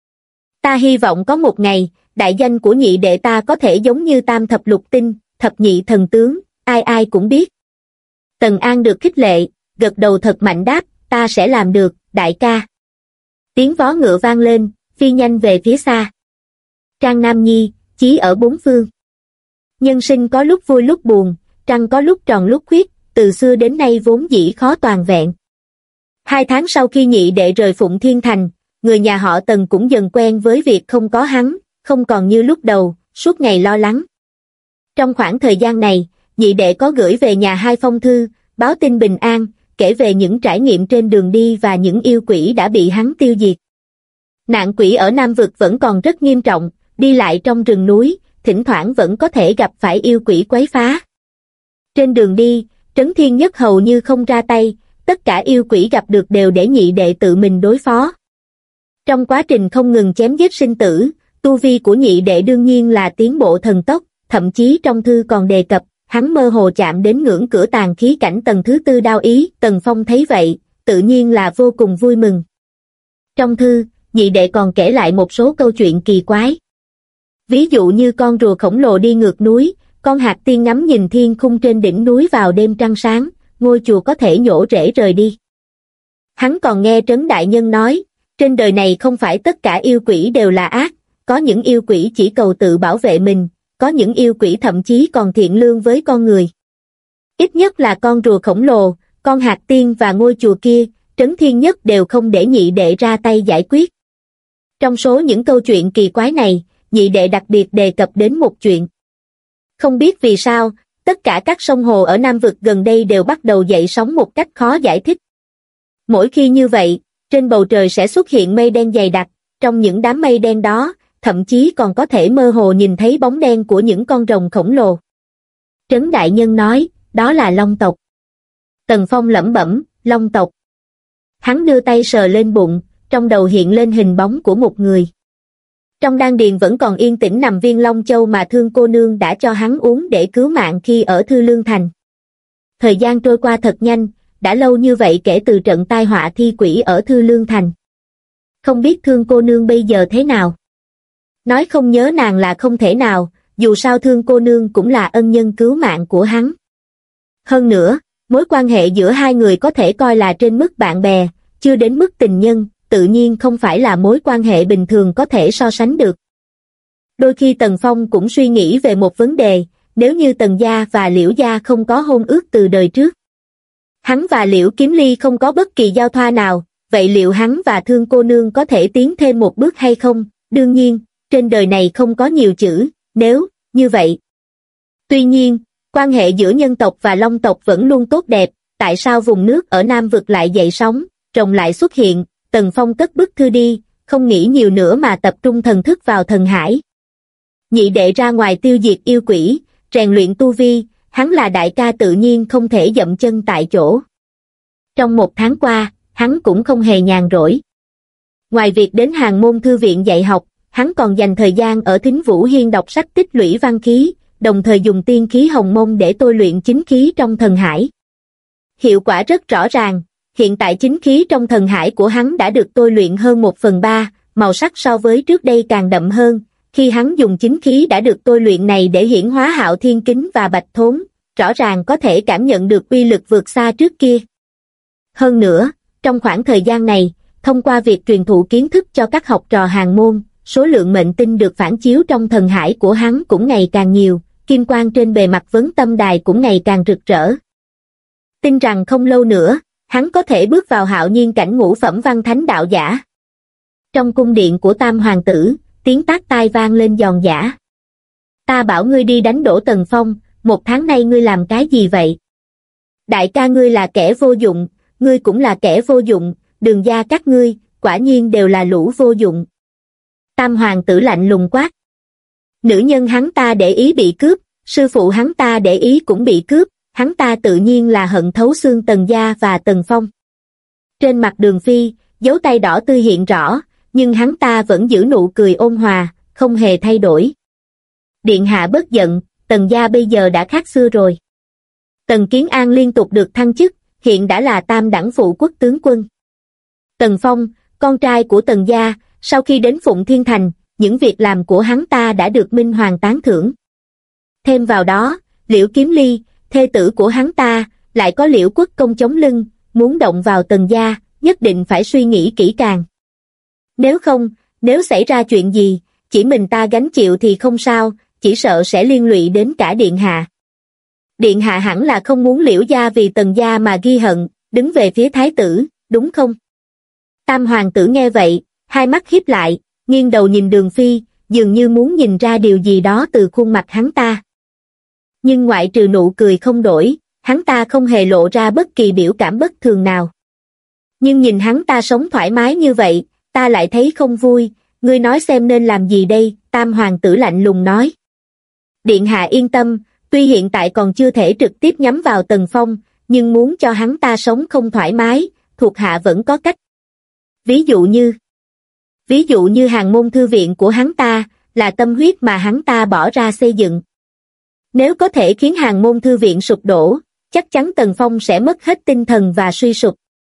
S1: Ta hy vọng có một ngày, đại danh của nhị đệ ta có thể giống như Tam thập lục tinh, thập nhị thần tướng, ai ai cũng biết. Tần An được khích lệ, gật đầu thật mạnh đáp, ta sẽ làm được, đại ca. Tiếng vó ngựa vang lên, phi nhanh về phía xa. Trang Nam Nhi, chí ở bốn phương. Nhân sinh có lúc vui lúc buồn, trăng có lúc tròn lúc khuyết, từ xưa đến nay vốn dĩ khó toàn vẹn. 2 tháng sau khi nhị đệ rời Phụng Thiên Thành, người nhà họ Tần cũng dần quen với việc không có hắn, không còn như lúc đầu, suốt ngày lo lắng. Trong khoảng thời gian này, nhị đệ có gửi về nhà 2 phong thư, báo tin bình an, kể về những trải nghiệm trên đường đi và những yêu quỷ đã bị hắn tiêu diệt. Nạn quỷ ở Nam Vực vẫn còn rất nghiêm trọng, đi lại trong rừng núi, thỉnh thoảng vẫn có thể gặp phải yêu quỷ quấy phá. Trên đường đi, Trấn Thiên Nhất hầu như không ra tay, tất cả yêu quỷ gặp được đều để nhị đệ tự mình đối phó. Trong quá trình không ngừng chém giết sinh tử, tu vi của nhị đệ đương nhiên là tiến bộ thần tốc, thậm chí trong thư còn đề cập, hắn mơ hồ chạm đến ngưỡng cửa tàn khí cảnh tầng thứ 4 đao ý. Tần Phong thấy vậy, tự nhiên là vô cùng vui mừng. Trong thư, nhị đệ còn kể lại một số câu chuyện kỳ quái. Ví dụ như con rùa khổng lồ đi ngược núi, con hạt tiên ngắm nhìn thiên khung trên đỉnh núi vào đêm trăng sáng, ngôi chùa có thể nhổ rễ rời đi. Hắn còn nghe Trấn Đại Nhân nói, trên đời này không phải tất cả yêu quỷ đều là ác, có những yêu quỷ chỉ cầu tự bảo vệ mình, có những yêu quỷ thậm chí còn thiện lương với con người. Ít nhất là con rùa khổng lồ, con hạt tiên và ngôi chùa kia, Trấn Thiên Nhất đều không để nhị đệ ra tay giải quyết. Trong số những câu chuyện kỳ quái này, nhị đệ đặc biệt đề cập đến một chuyện. Không biết vì sao, tất cả các sông hồ ở Nam Vực gần đây đều bắt đầu dậy sóng một cách khó giải thích. Mỗi khi như vậy, trên bầu trời sẽ xuất hiện mây đen dày đặc, trong những đám mây đen đó, thậm chí còn có thể mơ hồ nhìn thấy bóng đen của những con rồng khổng lồ. Trấn Đại Nhân nói, đó là Long tộc. Tần Phong lẩm bẩm, Long tộc. Hắn đưa tay sờ lên bụng, trong đầu hiện lên hình bóng của một người. Trong đan điền vẫn còn yên tĩnh nằm viên Long Châu mà Thương cô nương đã cho hắn uống để cứu mạng khi ở Thư Lương Thành. Thời gian trôi qua thật nhanh, đã lâu như vậy kể từ trận tai họa thi quỷ ở Thư Lương Thành. Không biết Thương cô nương bây giờ thế nào? Nói không nhớ nàng là không thể nào, dù sao Thương cô nương cũng là ân nhân cứu mạng của hắn. Hơn nữa, mối quan hệ giữa hai người có thể coi là trên mức bạn bè, chưa đến mức tình nhân, tự nhiên không phải là mối quan hệ bình thường có thể so sánh được. Đôi khi Tần Phong cũng suy nghĩ về một vấn đề, nếu như Tần gia và Liễu gia không có hôn ước từ đời trước. Hắn và Liễu Kiếm Ly không có bất kỳ giao thoa nào, vậy liệu hắn và Thương cô nương có thể tiến thêm một bước hay không? Đương nhiên, trên đời này không có nhiều chữ, nếu, như vậy. Tuy nhiên, quan hệ giữa nhân tộc và Long tộc vẫn luôn tốt đẹp, tại sao vùng nước ở Nam Vực lại dậy sóng, rồng lại xuất hiện? Tần Phong cất bức thư đi, không nghĩ nhiều nữa mà tập trung thần thức vào thần hải. Nhị đệ ra ngoài tiêu diệt yêu quỷ, rèn luyện tu vi, hắn là đại ca tự nhiên không thể dậm chân tại chỗ. Trong 1 tháng qua, hắn cũng không hề nhàn rỗi. Ngoài việc đến Hàng Môn Thư viện dạy học, hắn còn dành thời gian ở Thính Vũ Hiên đọc sách tích lũy văn khí, đồng thời dùng tiên khí hồng mông để tôi luyện chính khí trong thần hải. Hiệu quả rất rõ ràng, hiện tại chính khí trong thần hải của hắn đã được tôi luyện hơn 1/3, màu sắc so với trước đây càng đậm hơn. Khi hắn dùng chính khí đã được tôi luyện này để hiển hóa Hạo Thiên Kính và Bạch Thốn, rõ ràng có thể cảm nhận được uy lực vượt xa trước kia. Hơn nữa, trong khoảng thời gian này, thông qua việc truyền thụ kiến thức cho các học trò Hàng Môn, số lượng mệnh tinh được phản chiếu trong thần hải của hắn cũng ngày càng nhiều, kim quang trên bề mặt vấn tâm đài cũng ngày càng rực rỡ. Tin rằng không lâu nữa, hắn có thể bước vào hạo nhiên cảnh ngũ phẩm văn thánh đạo giả. Trong cung điện của Tam Hoàng tử, tiếng tát tai vang lên giòn giã. Ta bảo ngươi đi đánh đổ Tần Phong, 1 tháng nay ngươi làm cái gì vậy? Đại ca ngươi là kẻ vô dụng, ngươi cũng là kẻ vô dụng, Đường gia các ngươi, quả nhiên đều là lũ vô dụng. Tam Hoàng tử lạnh lùng quát. Nữ nhân hắn ta để ý bị cướp, sư phụ hắn ta để ý cũng bị cướp, hắn ta tự nhiên là hận thấu xương Tần gia và Tần Phong. Trên mặt Đường Phi, dấu tay đỏ tươi hiện rõ, nhưng hắn ta vẫn giữ nụ cười ôn hòa, không hề thay đổi. Điện hạ bất giận, Tần gia bây giờ đã khác xưa rồi. Tần Kiến An liên tục được thăng chức, hiện đã là tam đẳng phụ quốc tướng quân. Tần Phong, con trai của Tần gia, sau khi đến Phụng Thiên Thành, những việc làm của hắn ta đã được Minh Hoàng tán thưởng. Thêm vào đó, Liễu Kiếm Ly, thê tử của hắn ta, lại có Liễu Quốc công chống lưng, muốn động vào Tần gia, nhất định phải suy nghĩ kỹ càng. Nếu không, nếu xảy ra chuyện gì, chỉ mình ta gánh chịu thì không sao, chỉ sợ sẽ liên lụy đến cả điện hạ. Điện hạ hẳn là không muốn Liễu gia vì Tần gia mà ghi hận, đứng về phía thái tử, đúng không? Tam Hoàng tử nghe vậy, hai mắt híp lại, nghiêng đầu nhìn Đường Phi, dường như muốn nhìn ra điều gì đó từ khuôn mặt hắn ta. Nhưng ngoại trừ nụ cười không đổi, hắn ta không hề lộ ra bất kỳ biểu cảm bất thường nào. Nhưng nhìn hắn ta sống thoải mái như vậy, ta lại thấy không vui, ngươi nói xem nên làm gì đây, Tam hoàng tử lạnh lùng nói. Điện hạ yên tâm, tuy hiện tại còn chưa thể trực tiếp nhắm vào Tần Phong, nhưng muốn cho hắn ta sống không thoải mái, thuộc hạ vẫn có cách. Ví dụ như Hàn Môn thư viện của hắn ta, là tâm huyết mà hắn ta bỏ ra xây dựng. Nếu có thể khiến Hàn Môn thư viện sụp đổ, chắc chắn Tần Phong sẽ mất hết tinh thần và suy sụp.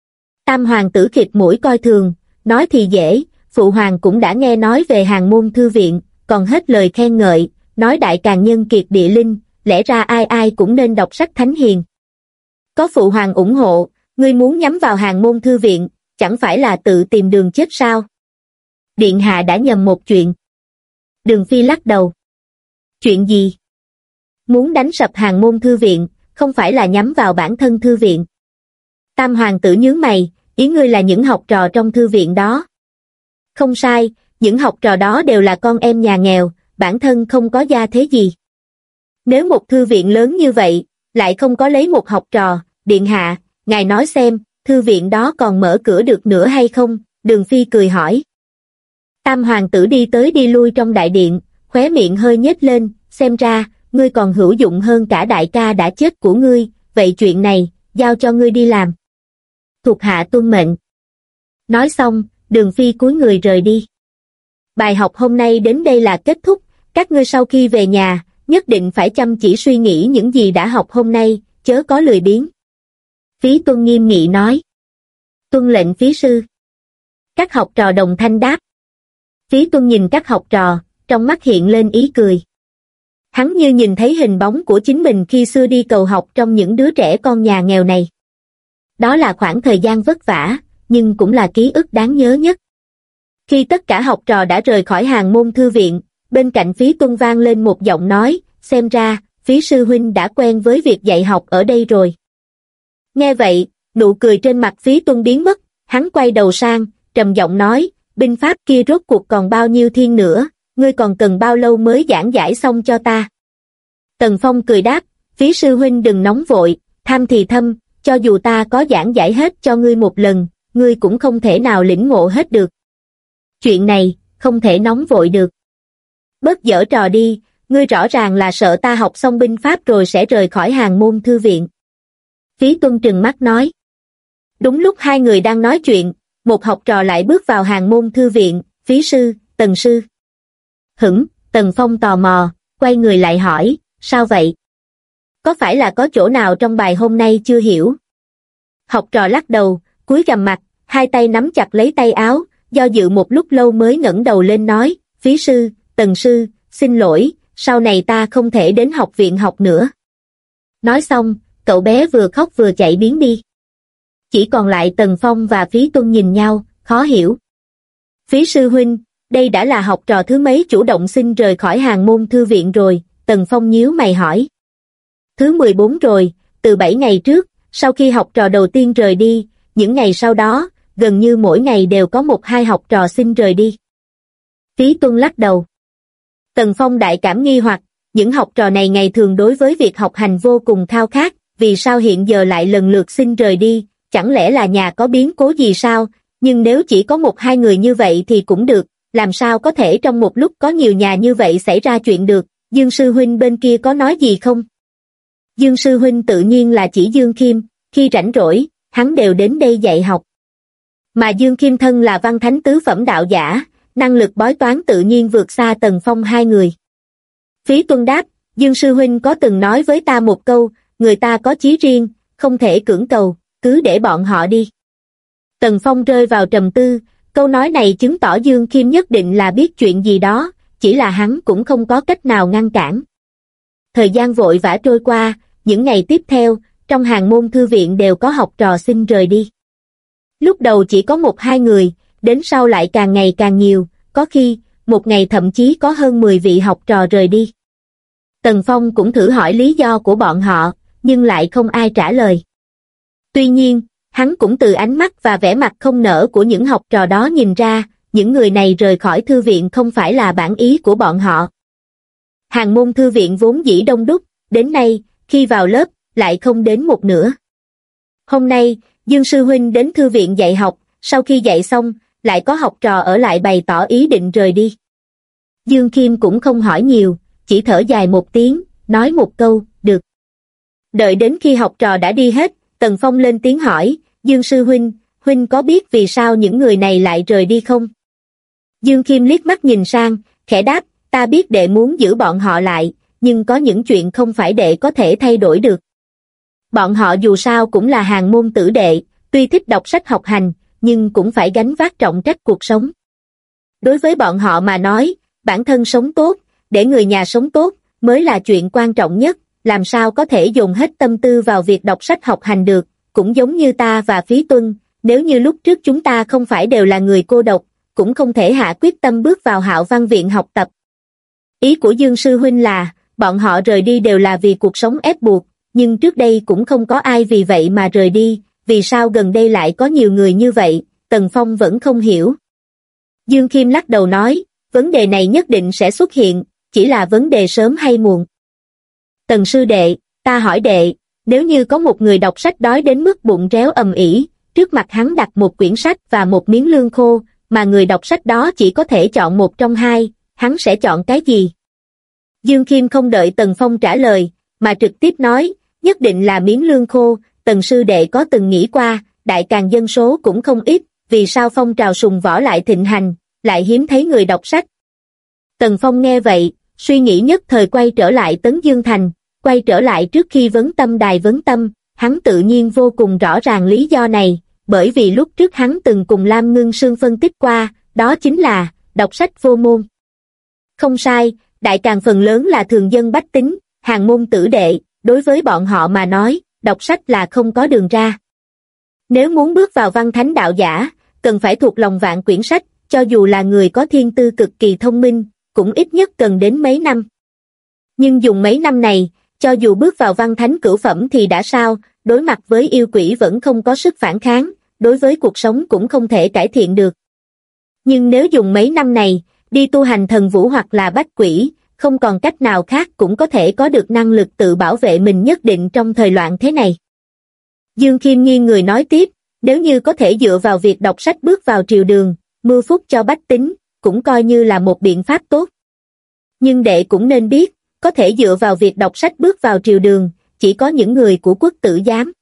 S1: Tam hoàng tử khịt mũi coi thường, nói thì dễ, phụ hoàng cũng đã nghe nói về Hàn Môn thư viện, còn hết lời khen ngợi, nói đại càn nhân kiệt địa linh, lẽ ra ai ai cũng nên đọc sách thánh hiền. Có phụ hoàng ủng hộ, ngươi muốn nhắm vào Hàn Môn thư viện, chẳng phải là tự tìm đường chết sao? Điện hạ đã nhầm một chuyện. Đường Phi lắc đầu. Chuyện gì? Muốn đánh sập Hàn Môn thư viện, không phải là nhắm vào bản thân thư viện. Tam hoàng tử nhướng mày, ý ngươi là những học trò trong thư viện đó. Không sai, những học trò đó đều là con em nhà nghèo, bản thân không có gia thế gì. Nếu một thư viện lớn như vậy, lại không có lấy một học trò, điện hạ, ngài nói xem, thư viện đó còn mở cửa được nữa hay không? Đường Phi cười hỏi. Tam hoàng tử đi tới đi lui trong đại điện, khóe miệng hơi nhếch lên, xem ra, ngươi còn hữu dụng hơn cả đại ca đã chết của ngươi, vậy chuyện này, giao cho ngươi đi làm. Thuộc hạ tuân mệnh. Nói xong, Đường Phi cúi người rời đi. Bài học hôm nay đến đây là kết thúc, các ngươi sau khi về nhà, nhất định phải chăm chỉ suy nghĩ những gì đã học hôm nay, chớ có lười biếng. Phí Tuân nghiêm nghị nói. Tuân lệnh phí sư. Các học trò đồng thanh đáp. Phí Tuân nhìn các học trò, trong mắt hiện lên ý cười. Hắn như nhìn thấy hình bóng của chính mình khi xưa đi cầu học trong những đứa trẻ con nhà nghèo này. Đó là khoảng thời gian vất vả, nhưng cũng là ký ức đáng nhớ nhất. Khi tất cả học trò đã rời khỏi Hàn Môn thư viện, bên cạnh Phí Tuân vang lên một giọng nói, xem ra, Phí sư huynh đã quen với việc dạy học ở đây rồi. Nghe vậy, nụ cười trên mặt Phí Tuân biến mất, hắn quay đầu sang, trầm giọng nói, binh pháp kia rốt cuộc còn bao nhiêu thiên nữa, ngươi còn cần bao lâu mới giảng giải xong cho ta? Tần Phong cười đáp, Phí sư huynh đừng nóng vội, tham thì thâm, cho dù ta có giảng giải hết cho ngươi một lần, ngươi cũng không thể nào lĩnh ngộ hết được. Chuyện này, không thể nóng vội được. Bớt giở trò đi, ngươi rõ ràng là sợ ta học xong binh pháp rồi sẽ rời khỏi Hàn Môn thư viện. Phí Tuân trừng mắt nói. Đúng lúc hai người đang nói chuyện, một học trò lại bước vào Hàn Môn thư viện, Phí sư, Tần sư. Tần Phong tò mò, quay người lại hỏi, sao vậy? Có phải là có chỗ nào trong bài hôm nay chưa hiểu? Học trò lắc đầu, cúi gằm mặt, hai tay nắm chặt lấy tay áo, do dự một lúc lâu mới ngẩng đầu lên nói, Phí sư, Tần sư, xin lỗi, sau này ta không thể đến học viện học nữa. Nói xong, cậu bé vừa khóc vừa chạy biến đi. Chỉ còn lại Tần Phong và Phí Tuân nhìn nhau, khó hiểu. Phí sư huynh, đây đã là học trò thứ mấy chủ động xin rời khỏi Hàn Môn thư viện rồi, Tần Phong nhíu mày hỏi. Thứ 14 rồi, từ 7 ngày trước, sau khi học trò đầu tiên rời đi, những ngày sau đó, gần như mỗi ngày đều có một hai học trò xin rời đi. Phí Tuân lắc đầu. Tần Phong đại cảm nghi hoặc, những học trò này ngày thường đối với việc học hành vô cùng khao khát, vì sao hiện giờ lại lần lượt xin rời đi, chẳng lẽ là nhà có biến cố gì sao, nhưng nếu chỉ có một hai người như vậy thì cũng được, làm sao có thể trong một lúc có nhiều nhà như vậy xảy ra chuyện được, Dương sư huynh bên kia có nói gì không? Dương sư huynh tự nhiên là chỉ Dương Khiêm, khi rảnh rỗi, hắn đều đến đây dạy học. Mà Dương Khiêm thân là văn thánh tứ phẩm đạo giả, năng lực bói toán tự nhiên vượt xa Tần Phong hai người. Phí Tuân đáp, Dương sư huynh có từng nói với ta một câu, người ta có chí riêng, không thể cưỡng cầu, cứ để bọn họ đi. Tần Phong rơi vào trầm tư, câu nói này chứng tỏ Dương Khiêm nhất định là biết chuyện gì đó, chỉ là hắn cũng không có cách nào ngăn cản. Thời gian vội vã trôi qua, những ngày tiếp theo, trong Hàn Môn thư viện đều có học trò xin rời đi. Lúc đầu chỉ có một hai người, đến sau lại càng ngày càng nhiều, có khi, một ngày thậm chí có hơn 10 vị học trò rời đi. Tần Phong cũng thử hỏi lý do của bọn họ, nhưng lại không ai trả lời. Tuy nhiên, hắn cũng từ ánh mắt và vẻ mặt không nở của những học trò đó nhìn ra, những người này rời khỏi thư viện không phải là bản ý của bọn họ. Hàn Môn thư viện vốn dĩ đông đúc, đến nay, khi vào lớp, lại không đến một nửa. Hôm nay, Dương sư huynh đến thư viện dạy học, sau khi dạy xong, lại có học trò ở lại bày tỏ ý định rời đi. Dương Khiêm cũng không hỏi nhiều, chỉ thở dài một tiếng, nói một câu, được. Đợi đến khi học trò đã đi hết, Tần Phong lên tiếng hỏi, Dương sư huynh có biết vì sao những người này lại rời đi không? Dương Khiêm liếc mắt nhìn sang, khẽ đáp, ta biết đệ muốn giữ bọn họ lại, nhưng có những chuyện không phải đệ có thể thay đổi được. Bọn họ dù sao cũng là hàng môn tử đệ, tuy thích đọc sách học hành, nhưng cũng phải gánh vác trọng trách cuộc sống. Đối với bọn họ mà nói, bản thân sống tốt, để người nhà sống tốt, mới là chuyện quan trọng nhất, làm sao có thể dồn hết tâm tư vào việc đọc sách học hành được, cũng giống như ta và Phí Tuân, nếu như lúc trước chúng ta không phải đều là người cô độc, cũng không thể hạ quyết tâm bước vào Hạo Văn viện học tập. Ý của Dương sư huynh là, bọn họ rời đi đều là vì cuộc sống ép buộc, nhưng trước đây cũng không có ai vì vậy mà rời đi, vì sao gần đây lại có nhiều người như vậy, Tần Phong vẫn không hiểu. Dương Khiêm lắc đầu nói, vấn đề này nhất định sẽ xuất hiện, chỉ là vấn đề sớm hay muộn. Tần sư đệ, ta hỏi đệ, nếu như có một người đọc sách đói đến mức bụng réo ầm ĩ, trước mặt hắn đặt một quyển sách và một miếng lương khô, mà người đọc sách đó chỉ có thể chọn một trong hai, hắn sẽ chọn cái gì? Dương Khiêm không đợi Tần Phong trả lời, mà trực tiếp nói, nhất định là miếng lương khô. Tần sư đệ có từng nghĩ qua, Đại Càn dân số cũng không ít, vì sao phong trào sùng võ lại thịnh hành, lại hiếm thấy người đọc sách? Tần Phong nghe vậy, suy nghĩ nhất thời quay trở lại Tấn Dương Thành, quay trở lại trước khi vấn tâm đài vấn tâm, hắn tự nhiên vô cùng rõ ràng lý do này, bởi vì lúc trước hắn từng cùng Lam Ngưng Sương phân tích qua, đó chính là, đọc sách vô môn. Không sai, Đại Càn phần lớn là thường dân bách tính, hàng môn tử đệ, đối với bọn họ mà nói, đọc sách là không có đường ra. Nếu muốn bước vào văn thánh đạo giả, cần phải thuộc lòng vạn quyển sách, cho dù là người có thiên tư cực kỳ thông minh, cũng ít nhất cần đến mấy năm. Nhưng dùng mấy năm này, cho dù bước vào văn thánh cửu phẩm thì đã sao, đối mặt với yêu quỷ vẫn không có sức phản kháng, đối với cuộc sống cũng không thể cải thiện được. Nhưng nếu dùng mấy năm này, đi tu hành thần vũ hoặc là bách quỷ, không còn cách nào khác cũng có thể có được năng lực tự bảo vệ mình nhất định trong thời loạn thế này. Dương Khiêm nghiêng người nói tiếp, nếu như có thể dựa vào việc đọc sách bước vào triều đường, mưu phúc cho bách tính, cũng coi như là một biện pháp tốt. Nhưng đệ cũng nên biết, có thể dựa vào việc đọc sách bước vào triều đường, chỉ có những người của quốc tử giám.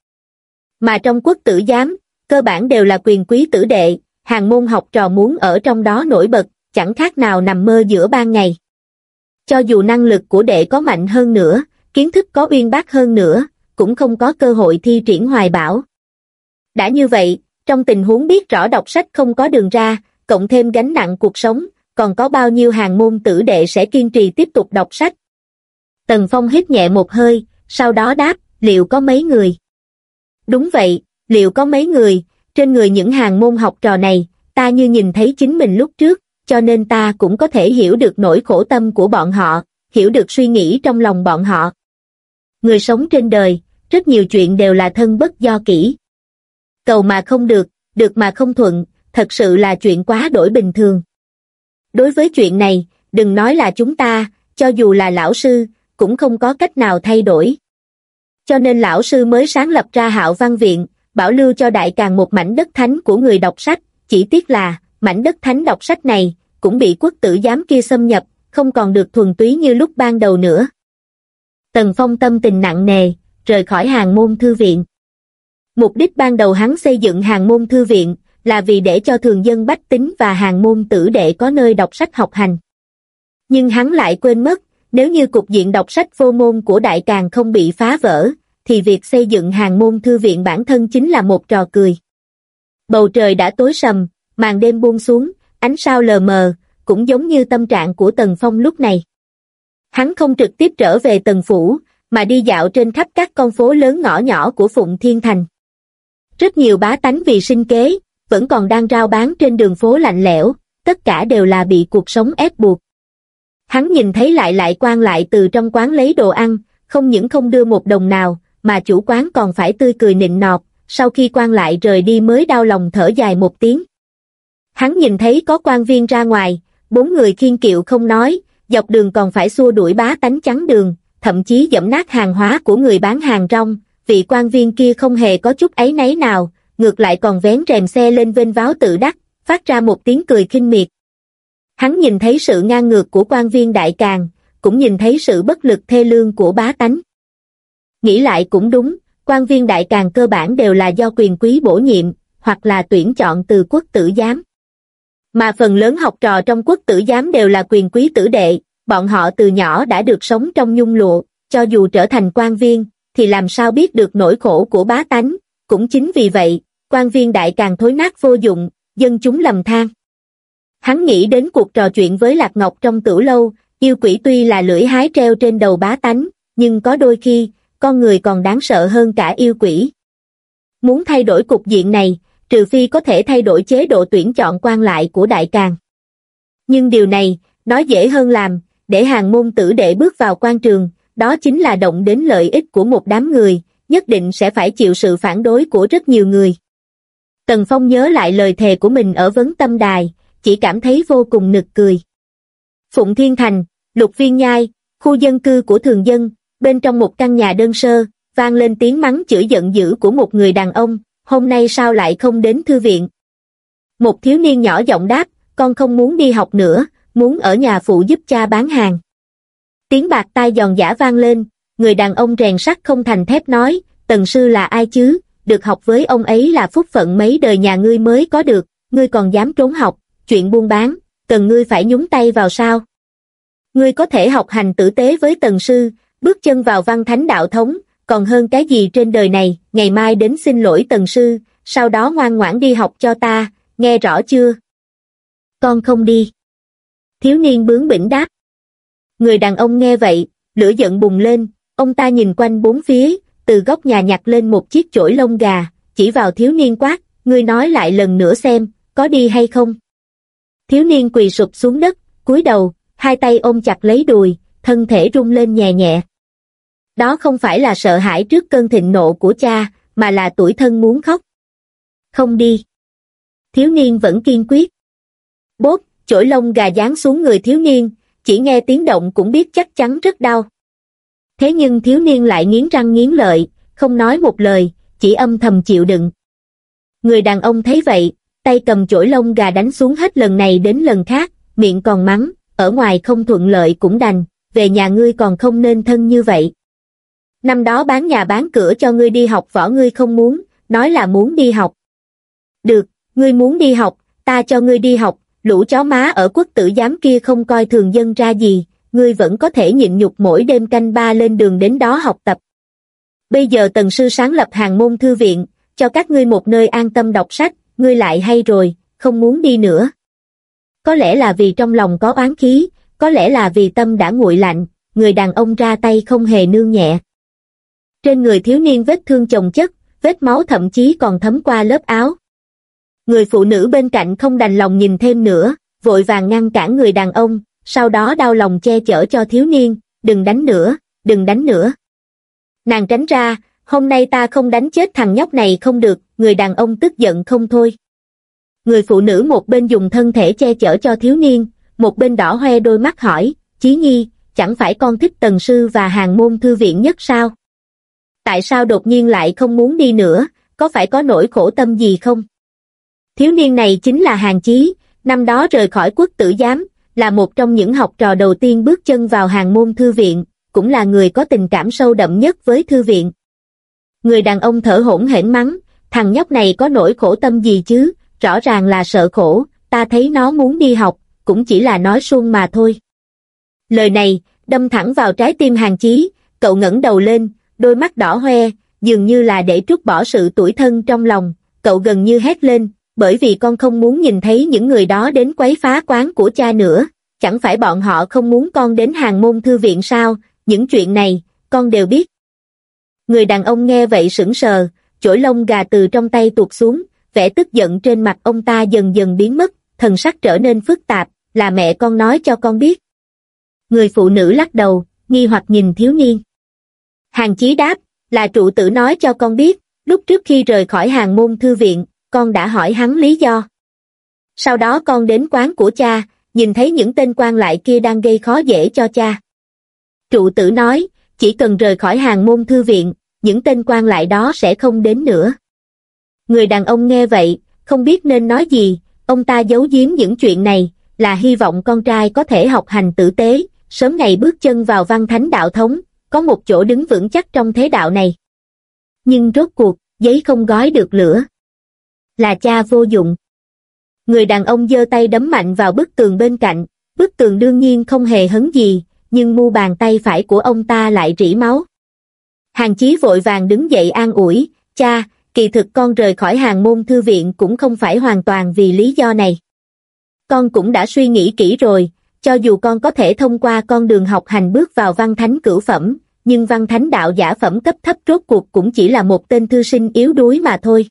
S1: Mà trong quốc tử giám, cơ bản đều là quyền quý tử đệ, hàng môn học trò muốn ở trong đó nổi bật, chẳng khác nào nằm mơ giữa ban ngày. Cho dù năng lực của đệ có mạnh hơn nữa, kiến thức có uyên bác hơn nữa, cũng không có cơ hội thi triển hoài bão. Đã như vậy, trong tình huống biết rõ đọc sách không có đường ra, cộng thêm gánh nặng cuộc sống, còn có bao nhiêu hàng môn tử đệ sẽ kiên trì tiếp tục đọc sách? Tần Phong hít nhẹ một hơi, sau đó đáp, liệu có mấy người? Đúng vậy, liệu có mấy người, trên người những hàng môn học trò này, ta như nhìn thấy chính mình lúc trước, cho nên ta cũng có thể hiểu được nỗi khổ tâm của bọn họ, hiểu được suy nghĩ trong lòng bọn họ. Người sống trên đời, rất nhiều chuyện đều là thân bất do kỷ. Cầu mà không được, được mà không thuận, thật sự là chuyện quá đổi bình thường. Đối với chuyện này, đừng nói là chúng ta, cho dù là lão sư, cũng không có cách nào thay đổi. Cho nên lão sư mới sáng lập ra Hạo Văn viện, bảo lưu cho Đại Càn một mảnh đất thánh của người đọc sách, chỉ tiếc là, mảnh đất thánh đọc sách này, cũng bị quốc tử giám kia xâm nhập, không còn được thuần túy như lúc ban đầu nữa. Tần Phong tâm tình nặng nề, rời khỏi hàng môn thư viện. Mục đích ban đầu hắn xây dựng hàng môn thư viện, là vì để cho thường dân bách tính và hàng môn tử đệ có nơi đọc sách học hành. Nhưng hắn lại quên mất, nếu như cục diện đọc sách vô môn của Đại Càn không bị phá vỡ, thì việc xây dựng hàng môn thư viện bản thân chính là một trò cười. Bầu trời đã tối sầm, màn đêm buông xuống, ánh sao lờ mờ, cũng giống như tâm trạng của Tần Phong lúc này. Hắn không trực tiếp trở về Tần Phủ, mà đi dạo trên khắp các con phố lớn ngõ nhỏ của Phụng Thiên Thành. Rất nhiều bá tánh vì sinh kế, vẫn còn đang rao bán trên đường phố lạnh lẽo, tất cả đều là bị cuộc sống ép buộc. Hắn nhìn thấy lại quan lại từ trong quán lấy đồ ăn, không những không đưa một đồng nào, mà chủ quán còn phải tươi cười nịnh nọt, sau khi quan lại rời đi mới đau lòng thở dài một tiếng. Hắn nhìn thấy có quan viên ra ngoài, 4 người khiêng kiệu không nói, dọc đường còn phải xua đuổi bá tánh chắn đường, thậm chí giẫm nát hàng hóa của người bán hàng rong. Vị quan viên kia không hề có chút áy náy nào, ngược lại còn vén rèm xe lên vênh váo tự đắc, phát ra một tiếng cười khinh miệt. Hắn nhìn thấy sự ngang ngược của quan viên Đại Càn, cũng nhìn thấy sự bất lực thê lương của bá tánh. Nghĩ lại cũng đúng, quan viên Đại Càn cơ bản đều là do quyền quý bổ nhiệm, hoặc là tuyển chọn từ quốc tử giám. Mà phần lớn học trò trong quốc tử giám đều là quyền quý tử đệ, bọn họ từ nhỏ đã được sống trong nhung lụa, cho dù trở thành quan viên, thì làm sao biết được nỗi khổ của bá tánh. Cũng chính vì vậy, quan viên Đại Càn thối nát vô dụng, dân chúng lầm than. Hắn nghĩ đến cuộc trò chuyện với Lạc Ngọc trong Tửu Lâu, yêu quỷ tuy là lưỡi hái treo trên đầu bá tánh, nhưng có đôi khi, con người còn đáng sợ hơn cả yêu quỷ. Muốn thay đổi cục diện này, trừ phi có thể thay đổi chế độ tuyển chọn quan lại của Đại Càn. Nhưng điều này, nói dễ hơn làm, để hàng môn tử đệ bước vào quan trường, đó chính là động đến lợi ích của một đám người, nhất định sẽ phải chịu sự phản đối của rất nhiều người. Tần Phong nhớ lại lời thề của mình ở Vấn Tâm Đài, chỉ cảm thấy vô cùng nực cười. Phụng Thiên Thành, Lục Viên Nhai, khu dân cư của thường dân, bên trong một căn nhà đơn sơ, vang lên tiếng mắng chửi giận dữ của một người đàn ông, hôm nay sao lại không đến thư viện? Một thiếu niên nhỏ giọng đáp, con không muốn đi học nữa, muốn ở nhà phụ giúp cha bán hàng. Tiếng bạc tai giòn giã vang lên, người đàn ông rèn sắt không thành thép nói, Tần sư là ai chứ, được học với ông ấy là phúc phận mấy đời nhà ngươi mới có được, ngươi còn dám trốn học, chuyện buôn bán, cần ngươi phải nhúng tay vào sao? Ngươi có thể học hành tử tế với Tần sư, bước chân vào văn thánh đạo thống, còn hơn cái gì trên đời này, ngày mai đến xin lỗi Tần sư, sau đó ngoan ngoãn đi học cho ta, nghe rõ chưa? Con không đi. Thiếu niên bướng bỉnh đáp. Người đàn ông nghe vậy, lửa giận bùng lên, ông ta nhìn quanh bốn phía, từ góc nhà nhặt lên một chiếc chổi lông gà, chỉ vào thiếu niên quát, ngươi nói lại lần nữa xem, có đi hay không? Thiếu niên quỳ sụp xuống đất, cúi đầu, hai tay ôm chặt lấy đùi, thân thể rung lên nhẹ nhẹ. Đó không phải là sợ hãi trước cơn thịnh nộ của cha, mà là tủi thân muốn khóc. Không đi. Thiếu niên vẫn kiên quyết. Bốp, chổi lông gà giáng xuống người thiếu niên, chỉ nghe tiếng động cũng biết chắc chắn rất đau. Thế nhưng thiếu niên lại nghiến răng nghiến lợi, không nói một lời, chỉ âm thầm chịu đựng. Người đàn ông thấy vậy, tay cầm chổi lông gà đánh xuống hết lần này đến lần khác, miệng còn mắng, ở ngoài không thuận lợi cũng đành, về nhà ngươi còn không nên thân như vậy. Năm đó bán nhà bán cửa cho ngươi đi học võ ngươi không muốn, nói là muốn đi học. Được, ngươi muốn đi học, ta cho ngươi đi học, lũ chó má ở quốc tử giám kia không coi thường dân ra gì, ngươi vẫn có thể nhịn nhục mỗi đêm canh ba lên đường đến đó học tập. Bây giờ Tần sư sáng lập hàng môn thư viện, cho các ngươi một nơi an tâm đọc sách, ngươi lại hay rồi, không muốn đi nữa. Có lẽ là vì trong lòng có oán khí, có lẽ là vì tâm đã nguội lạnh, người đàn ông ra tay không hề nương nhẹ. Trên người thiếu niên vết thương chồng chất, vết máu thậm chí còn thấm qua lớp áo. Người phụ nữ bên cạnh không đành lòng nhìn thêm nữa, vội vàng ngăn cản người đàn ông, sau đó đau lòng che chở cho thiếu niên, đừng đánh nữa, đừng đánh nữa. Nàng tránh ra, hôm nay ta không đánh chết thằng nhóc này không được, người đàn ông tức giận không thôi. Người phụ nữ một bên dùng thân thể che chở cho thiếu niên, một bên đỏ hoe đôi mắt hỏi, Chí Nhi, chẳng phải con thích Tần sư và hàng môn thư viện nhất sao? Tại sao đột nhiên lại không muốn đi nữa, có phải có nỗi khổ tâm gì không? Thiếu niên này chính là Hàn Chí, năm đó rời khỏi quốc tử giám, là một trong những học trò đầu tiên bước chân vào hàng môn thư viện, cũng là người có tình cảm sâu đậm nhất với thư viện. Người đàn ông thở hổn hển mắng, thằng nhóc này có nỗi khổ tâm gì chứ, rõ ràng là sợ khổ, ta thấy nó muốn đi học, cũng chỉ là nói suông mà thôi. Lời này, đâm thẳng vào trái tim Hàn Chí, cậu ngẩng đầu lên, đôi mắt đỏ hoe, dường như là để trút bỏ sự tủi thân trong lòng, cậu gần như hét lên, bởi vì con không muốn nhìn thấy những người đó đến quấy phá quán của cha nữa, chẳng phải bọn họ không muốn con đến hàng môn thư viện sao, những chuyện này, con đều biết. Người đàn ông nghe vậy sững sờ, chổi lông gà từ trong tay tuột xuống, vẻ tức giận trên mặt ông ta dần dần biến mất, thần sắc trở nên phức tạp, là mẹ con nói cho con biết. Người phụ nữ lắc đầu, nghi hoặc nhìn thiếu niên. Hàn Chí đáp, là trụ tử nói cho con biết, lúc trước khi rời khỏi hàng môn thư viện, con đã hỏi hắn lý do. Sau đó con đến quán của cha, nhìn thấy những tên quan lại kia đang gây khó dễ cho cha. Trụ tử nói, chỉ cần rời khỏi Hàng Môn Thư viện, những tên quan lại đó sẽ không đến nữa. Người đàn ông nghe vậy, không biết nên nói gì, ông ta giấu giếm những chuyện này, là hy vọng con trai có thể học hành tử tế, sớm ngày bước chân vào văn thánh đạo thống, có một chỗ đứng vững chắc trong thế đạo này. Nhưng rốt cuộc, giấy không gói được lửa. Là cha vô dụng. Người đàn ông giơ tay đấm mạnh vào bức tường bên cạnh, bức tường đương nhiên không hề hấn gì, nhưng mu bàn tay phải của ông ta lại rỉ máu. Hàn Chí vội vàng đứng dậy an ủi, cha, kỳ thực con rời khỏi Hàng Môn Thư viện cũng không phải hoàn toàn vì lý do này. Con cũng đã suy nghĩ kỹ rồi, cho dù con có thể thông qua con đường học hành bước vào văn thánh cửu phẩm, nhưng văn thánh đạo giả phẩm cấp thấp rốt cuộc cũng chỉ là một tên thư sinh yếu đuối mà thôi.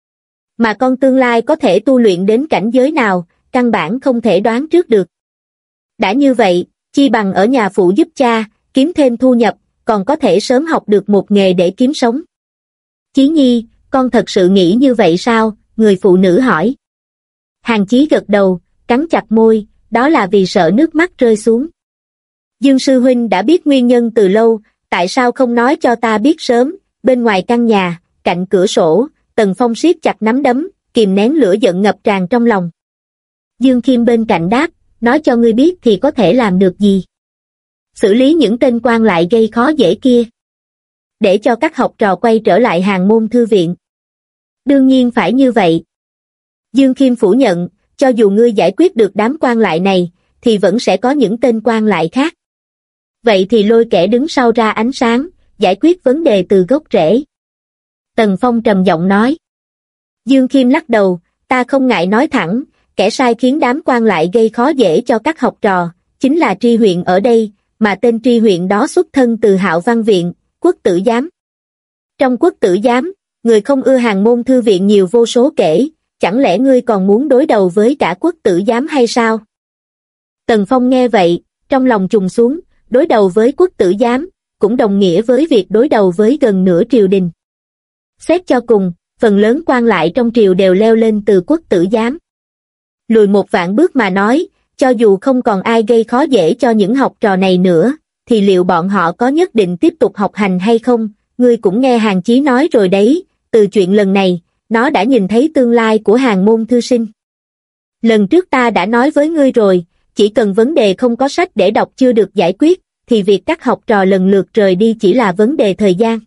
S1: Mà con tương lai có thể tu luyện đến cảnh giới nào, căn bản không thể đoán trước được. Đã như vậy, chi bằng ở nhà phụ giúp cha, kiếm thêm thu nhập, còn có thể sớm học được một nghề để kiếm sống. Chí Nhi, con thật sự nghĩ như vậy sao? Người phụ nữ hỏi. Hàn Chí gật đầu, cắn chặt môi, đó là vì sợ nước mắt rơi xuống. Dương sư huynh đã biết nguyên nhân từ lâu, tại sao không nói cho ta biết sớm? Bên ngoài căn nhà, cạnh cửa sổ, Tần Phong siết chặt nắm đấm, kìm nén lửa giận ngập tràn trong lòng. Dương Khiêm bên cạnh đáp, nói cho ngươi biết thì có thể làm được gì? Xử lý những tên quan lại gây khó dễ kia. Để cho các học trò quay trở lại Hàng Môn Thư viện. Đương nhiên phải như vậy. Dương Khiêm phủ nhận, cho dù ngươi giải quyết được đám quan lại này, thì vẫn sẽ có những tên quan lại khác. Vậy thì lôi kẻ đứng sau ra ánh sáng, giải quyết vấn đề từ gốc rễ. Tần Phong trầm giọng nói. Dương Khiêm lắc đầu, ta không ngại nói thẳng, kẻ sai khiến đám quan lại gây khó dễ cho các học trò, chính là Tri huyện ở đây, mà tên Tri huyện đó xuất thân từ Hạo Văn Viện, Quốc Tử Giám. Trong Quốc Tử Giám, người không ưa Hàng Môn Thư viện nhiều vô số kể, chẳng lẽ ngươi còn muốn đối đầu với cả Quốc Tử Giám hay sao? Tần Phong nghe vậy, trong lòng trùng xuống, đối đầu với Quốc Tử Giám, cũng đồng nghĩa với việc đối đầu với gần nửa triều đình. Xét cho cùng, phần lớn quan lại trong triều đều leo lên từ Quốc Tử Giám. Lùi một vạn bước mà nói, cho dù không còn ai gây khó dễ cho những học trò này nữa, thì liệu bọn họ có nhất định tiếp tục học hành hay không? Ngươi cũng nghe Hàn Chí nói rồi đấy, từ chuyện lần này, nó đã nhìn thấy tương lai của Hàng Môn thư sinh. Lần trước ta đã nói với ngươi rồi, chỉ cần vấn đề không có sách để đọc chưa được giải quyết, thì việc các học trò lần lượt rời đi chỉ là vấn đề thời gian.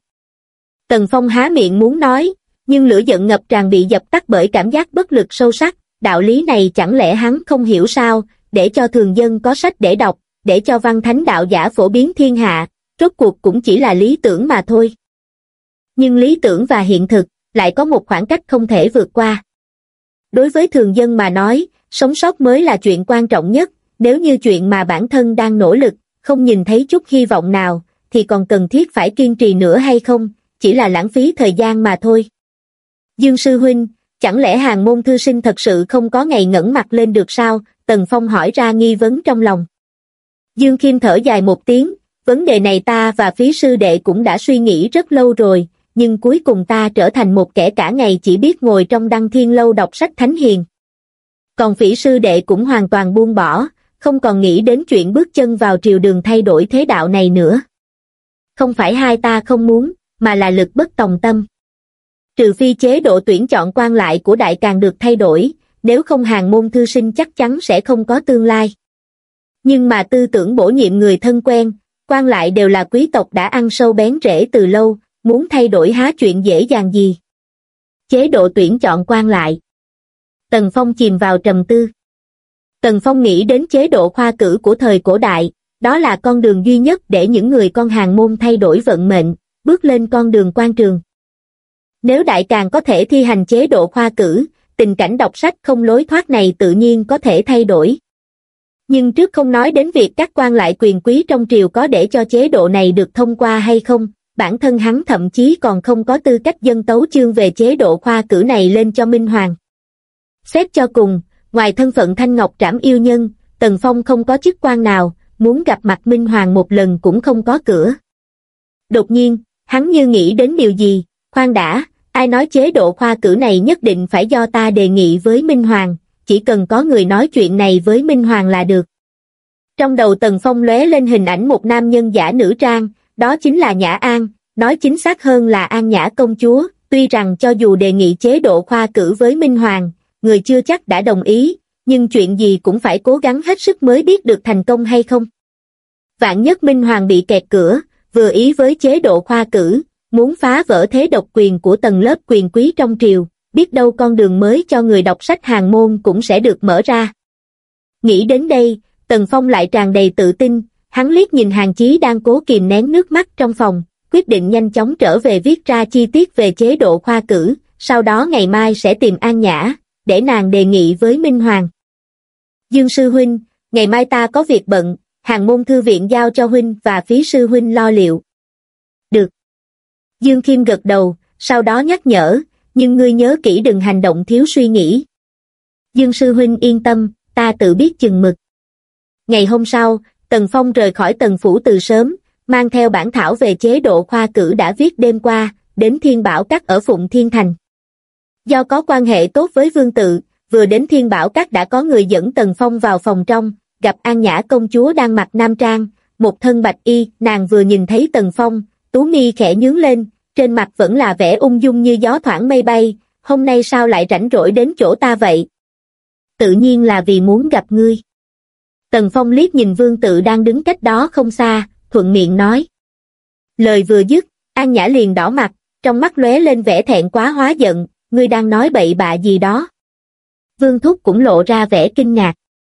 S1: Tần Phong há miệng muốn nói, nhưng lửa giận ngập tràn bị dập tắt bởi cảm giác bất lực sâu sắc, đạo lý này chẳng lẽ hắn không hiểu sao, để cho thường dân có sách để đọc, để cho văn thánh đạo giả phổ biến thiên hạ, rốt cuộc cũng chỉ là lý tưởng mà thôi. Nhưng lý tưởng và hiện thực, lại có một khoảng cách không thể vượt qua. Đối với thường dân mà nói, sống sót mới là chuyện quan trọng nhất, nếu như chuyện mà bản thân đang nỗ lực, không nhìn thấy chút hy vọng nào, thì còn cần thiết phải kiên trì nữa hay không, chỉ là lãng phí thời gian mà thôi. Dương sư huynh, chẳng lẽ Hàng Môn thư sinh thật sự không có ngày ngẩng mặt lên được sao? Tần Phong hỏi ra nghi vấn trong lòng. Dương Khiêm thở dài một tiếng, vấn đề này ta và Phí sư đệ cũng đã suy nghĩ rất lâu rồi, nhưng cuối cùng ta trở thành một kẻ cả ngày chỉ biết ngồi trong Đăng Thiên Lâu đọc sách thánh hiền. Còn Phỉ sư đệ cũng hoàn toàn buông bỏ, không còn nghĩ đến chuyện bước chân vào triều đường thay đổi thế đạo này nữa. Không phải hai ta không muốn, mà là lực bất tòng tâm. Trừ phi chế độ tuyển chọn quan lại của Đại Càn được thay đổi, nếu không Hàng Môn thư sinh chắc chắn sẽ không có tương lai. Nhưng mà tư tưởng bổ nhiệm người thân quen, quan lại đều là quý tộc đã ăn sâu bén rễ từ lâu, muốn thay đổi há chuyện dễ dàng gì. Chế độ tuyển chọn quan lại. Tần Phong chìm vào trầm tư. Tần Phong nghĩ đến chế độ khoa cử của thời cổ đại, đó là con đường duy nhất để những người con Hàng Môn thay đổi vận mệnh, bước lên con đường quan trường. Nếu Đại Càn có thể thi hành chế độ khoa cử, tình cảnh đọc sách không lối thoát này tự nhiên có thể thay đổi. Nhưng trước không nói đến việc các quan lại quyền quý trong triều có để cho chế độ này được thông qua hay không, bản thân hắn thậm chí còn không có tư cách dâng tấu chương về chế độ khoa cử này lên cho Minh Hoàng. Xét cho cùng, ngoài thân phận Thanh Ngọc Trảm yêu nhân, Tần Phong không có chức quan nào, muốn gặp mặt Minh Hoàng một lần cũng không có cửa. Đột nhiên, hắn như nghĩ đến điều gì, khoan đã, ai nói chế độ khoa cử này nhất định phải do ta đề nghị với Minh Hoàng, chỉ cần có người nói chuyện này với Minh Hoàng là được. Trong đầu Tần Phong lóe lên hình ảnh một nam nhân giả nữ trang, đó chính là Nhã An, nói chính xác hơn là An Nhã công chúa. Tuy rằng cho dù đề nghị chế độ khoa cử với Minh Hoàng, người chưa chắc đã đồng ý, nhưng chuyện gì cũng phải cố gắng hết sức mới biết được thành công hay không. Vạn nhất Minh Hoàng bị kẹt cửa, vừa ý với chế độ khoa cử, muốn phá vỡ thế độc quyền của tầng lớp quyền quý trong triều, biết đâu con đường mới cho người đọc sách hàng môn cũng sẽ được mở ra. Nghĩ đến đây, Tần Phong lại tràn đầy tự tin, hắn liếc nhìn Hàn Chí đang cố kìm nén nước mắt trong phòng, quyết định nhanh chóng trở về viết ra chi tiết về chế độ khoa cử, sau đó ngày mai sẽ tìm An Nhã, để nàng đề nghị với Minh Hoàng. Dương sư huynh, ngày mai ta có việc bận, Hàn môn thư viện giao cho huynh và Phí sư huynh lo liệu. Được. Dương Khiêm gật đầu, sau đó nhắc nhở, nhưng ngươi nhớ kỹ đừng hành động thiếu suy nghĩ. Dương sư huynh yên tâm, ta tự biết chừng mực. Ngày hôm sau, Tần Phong rời khỏi Tần phủ từ sớm, mang theo bản thảo về chế độ khoa cử đã viết đêm qua, đến Thiên Bảo Các ở Phụng Thiên Thành. Do có quan hệ tốt với Vương Tự, vừa đến Thiên Bảo Các đã có người dẫn Tần Phong vào phòng trong, gặp An Nhã công chúa đang mặc nam trang, một thân bạch y, nàng vừa nhìn thấy Tần Phong, tú mi khẽ nhướng lên, trên mặt vẫn là vẻ ung dung như gió thoảng mây bay, hôm nay sao lại rảnh rỗi đến chỗ ta vậy? Tự nhiên là vì muốn gặp ngươi. Tần Phong liếc nhìn Vương Tự đang đứng cách đó không xa, thuận miệng nói. Lời vừa dứt, An Nhã liền đỏ mặt, trong mắt lóe lên vẻ thẹn quá hóa giận, ngươi đang nói bậy bạ gì đó. Vương Thúc cũng lộ ra vẻ kinh ngạc.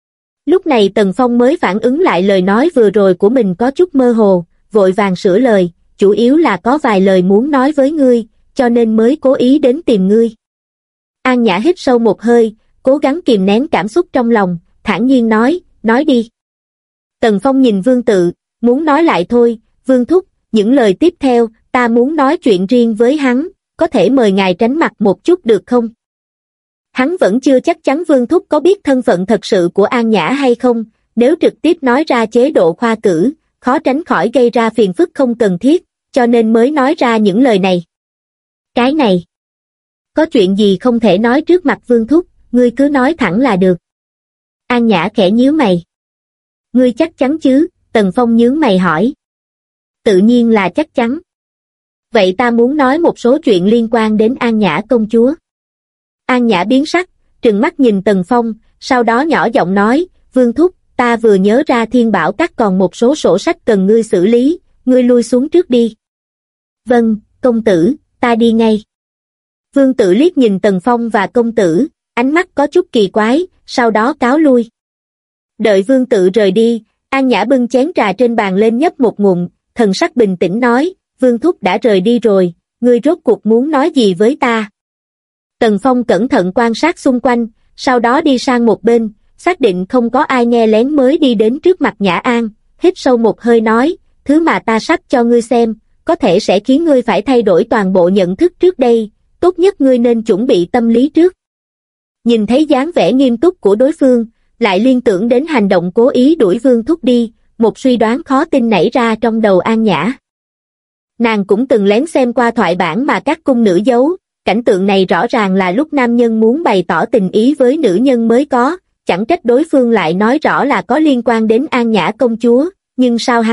S1: Lúc này Tần Phong mới phản ứng lại lời nói vừa rồi của mình có chút mơ hồ, vội vàng sửa lời, chủ yếu là có vài lời muốn nói với ngươi, cho nên mới cố ý đến tìm ngươi. An Nhã hít sâu một hơi, cố gắng kìm nén cảm xúc trong lòng, thản nhiên nói đi. Tần Phong nhìn Vương Tự, muốn nói lại thôi, Vương Thúc, những lời tiếp theo, ta muốn nói chuyện riêng với hắn, có thể mời ngài tránh mặt một chút được không? Hắn vẫn chưa chắc chắn Vương Thúc có biết thân phận thật sự của An Nhã hay không, nếu trực tiếp nói ra chế độ khoa cử, khó tránh khỏi gây ra phiền phức không cần thiết, cho nên mới nói ra những lời này. Cái này, có chuyện gì không thể nói trước mặt Vương Thúc, ngươi cứ nói thẳng là được. An Nhã khẽ nhíu mày. Ngươi chắc chắn chứ? Tần Phong nhướng mày hỏi. Tự nhiên là chắc chắn. Vậy ta muốn nói một số chuyện liên quan đến An Nhã công chúa. An Nhã biến sắc, trừng mắt nhìn Tần Phong, sau đó nhỏ giọng nói, Vương Thúc, ta vừa nhớ ra Thiên Bảo Các còn một số sổ sách cần ngươi xử lý, ngươi lui xuống trước đi. Vâng, công tử, ta đi ngay. Vương Tự liếc nhìn Tần Phong và công tử, ánh mắt có chút kỳ quái, sau đó cáo lui. Đợi Vương Tự rời đi, An Nhã bưng chén trà trên bàn lên nhấp một ngụm, thần sắc bình tĩnh nói, Vương Thúc đã rời đi rồi, ngươi rốt cuộc muốn nói gì với ta? Tần Phong cẩn thận quan sát xung quanh, sau đó đi sang một bên, xác định không có ai nghe lén mới đi đến trước mặt Nhã An, hít sâu một hơi nói, thứ mà ta sắp cho ngươi xem, có thể sẽ khiến ngươi phải thay đổi toàn bộ nhận thức trước đây, tốt nhất ngươi nên chuẩn bị tâm lý trước. Nhìn thấy dáng vẻ nghiêm túc của đối phương, lại liên tưởng đến hành động cố ý đuổi Vương Thúc đi, một suy đoán khó tin nảy ra trong đầu An Nhã. Nàng cũng từng lén xem qua thoại bản mà các cung nữ giấu, cảnh tượng này rõ ràng là lúc nam nhân muốn bày tỏ tình ý với nữ nhân mới có, chẳng trách đối phương lại nói rõ là có liên quan đến An Nhã công chúa, nhưng sao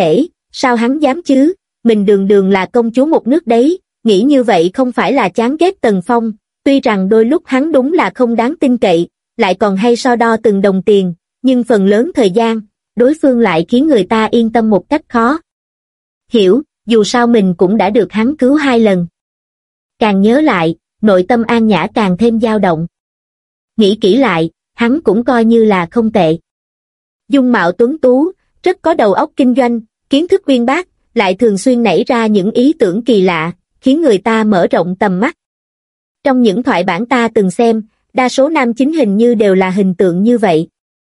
S1: hắn dám chứ, mình đường đường là công chúa một nước đấy, nghĩ như vậy không phải là chán ghét Tần Phong, tuy rằng đôi lúc hắn đúng là không đáng tin cậy, lại còn hay so đo từng đồng tiền, nhưng phần lớn thời gian, đối phương lại khiến người ta yên tâm một cách khó hiểu, dù sao mình cũng đã được hắn cứu 2 lần. Càng nhớ lại, nội tâm An Nhã càng thêm dao động. Nghĩ kỹ lại, hắn cũng coi như là không tệ. Dung mạo tuấn tú, rất có đầu óc kinh doanh, kiến thức uyên bác, lại thường xuyên nảy ra những ý tưởng kỳ lạ, khiến người ta mở rộng tầm mắt. Trong những thoại bản ta từng xem, đa số nam chính hình như đều là hình tượng như vậy.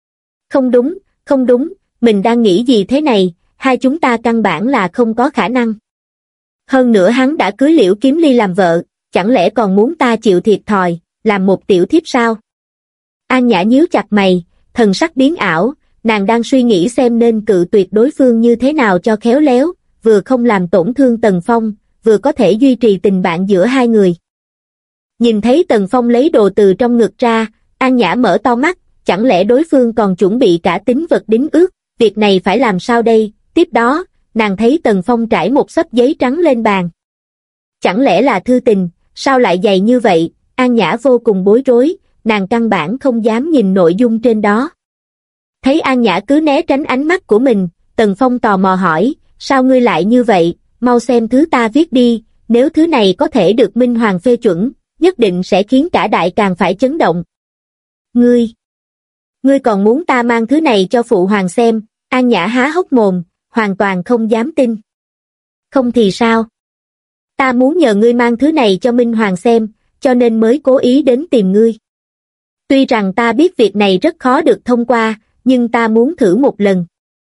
S1: Không đúng, mình đang nghĩ gì thế này, hai chúng ta căn bản là không có khả năng. Hơn nữa hắn đã cưới Liễu Kiếm Ly làm vợ, chẳng lẽ còn muốn ta chịu thiệt thòi, làm một tiểu thiếp sao? An Nhã nhíu chặt mày, thần sắc biến ảo, nàng đang suy nghĩ xem nên cự tuyệt đối phương như thế nào cho khéo léo, vừa không làm tổn thương Tần Phong, vừa có thể duy trì tình bạn giữa hai người. Nhìn thấy Tần Phong lấy đồ từ trong ngực ra, An Nhã mở to mắt, chẳng lẽ đối phương còn chuẩn bị cả tín vật đính ước, việc này phải làm sao đây? Tiếp đó, nàng thấy Tần Phong trải một xấp giấy trắng lên bàn. Chẳng lẽ là thư tình, sao lại dày như vậy? An Nhã vô cùng bối rối, nàng căn bản không dám nhìn nội dung trên đó. Thấy An Nhã cứ né tránh ánh mắt của mình, Tần Phong tò mò hỏi, sao ngươi lại như vậy, mau xem thứ ta viết đi, nếu thứ này có thể được Minh Hoàng phê chuẩn, nhất định sẽ khiến cả đại càng phải chấn động. Ngươi còn muốn ta mang thứ này cho phụ hoàng xem? An Nhã há hốc mồm, hoàn toàn không dám tin. Không thì sao? Ta muốn nhờ ngươi mang thứ này cho Minh Hoàng xem, cho nên mới cố ý đến tìm ngươi. Tuy rằng ta biết việc này rất khó được thông qua, nhưng ta muốn thử một lần.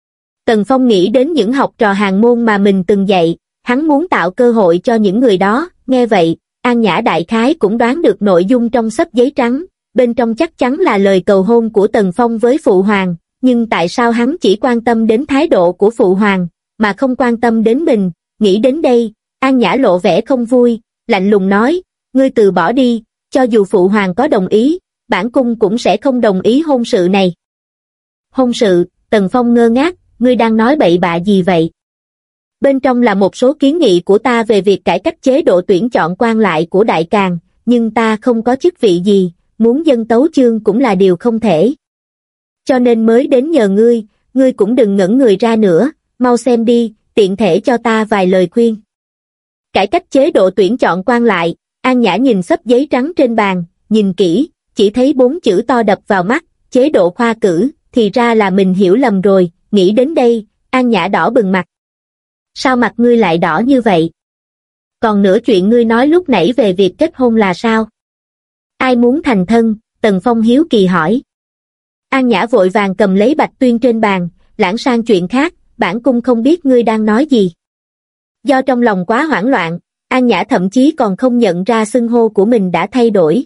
S1: Tần Phong nghĩ đến những học trò hàng môn mà mình từng dạy, hắn muốn tạo cơ hội cho những người đó. Nghe vậy, An Nhã đại khái cũng đoán được nội dung trong xấp giấy trắng, bên trong chắc chắn là lời cầu hôn của Tần Phong với phụ hoàng, nhưng tại sao hắn chỉ quan tâm đến thái độ của phụ hoàng, mà không quan tâm đến mình? Nghĩ đến đây, An Nhã lộ vẻ không vui, lạnh lùng nói, ngươi từ bỏ đi, cho dù phụ hoàng có đồng ý, bản cung cũng sẽ không đồng ý hôn sự này. Hôn sự? Tần Phong ngơ ngác, ngươi đang nói bậy bạ gì vậy? Bên trong là một số kiến nghị của ta về việc cải cách chế độ tuyển chọn quan lại của Đại Càn, nhưng ta không có chức vị gì, muốn dâng tấu chương cũng là điều không thể. Cho nên mới đến nhờ ngươi cũng đừng ngẩn người ra nữa, mau xem đi, tiện thể cho ta vài lời khuyên. Cải cách chế độ tuyển chọn quan lại. An Nhã nhìn xấp giấy trắng trên bàn, nhìn kỹ, chỉ thấy 4 chữ to đập vào mắt, chế độ khoa cử, thì ra là mình hiểu lầm rồi. Nghĩ đến đây, An Nhã đỏ bừng mặt. Sao mặt ngươi lại đỏ như vậy? Còn nữa, chuyện ngươi nói lúc nãy về việc kết hôn là sao? Ai muốn thành thân? Tần Phong hiếu kỳ hỏi. An Nhã vội vàng cầm lấy Bạch Tuyên trên bàn, lãng sang chuyện khác, bản cung không biết ngươi đang nói gì. Do trong lòng quá hoảng loạn, An Nhã thậm chí còn không nhận ra xưng hô của mình đã thay đổi.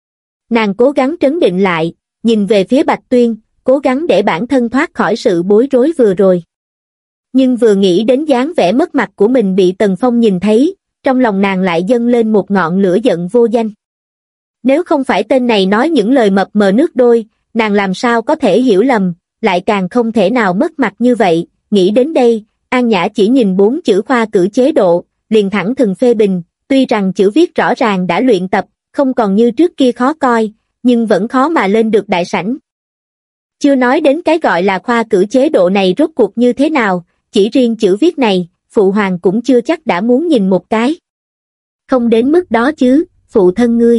S1: Nàng cố gắng trấn định lại, nhìn về phía Bạch Tuyên, cố gắng để bản thân thoát khỏi sự bối rối vừa rồi. Nhưng vừa nghĩ đến dáng vẻ mất mặt của mình bị Tần Phong nhìn thấy, trong lòng nàng lại dâng lên một ngọn lửa giận vô danh. Nếu không phải tên này nói những lời mập mờ nước đôi, nàng làm sao có thể hiểu lầm, lại càng không thể nào mất mặt như vậy. Nghĩ đến đây, An Nhã chỉ nhìn 4 chữ khoa cử chế độ, liền thẳng thừng phê bình, tuy rằng chữ viết rõ ràng đã luyện tập, không còn như trước kia khó coi, nhưng vẫn khó mà lên được đại sảnh. Chưa nói đến cái gọi là khoa cử chế độ này rốt cuộc như thế nào, chỉ riêng chữ viết này, phụ hoàng cũng chưa chắc đã muốn nhìn một cái. Không đến mức đó chứ, phụ thân ngươi.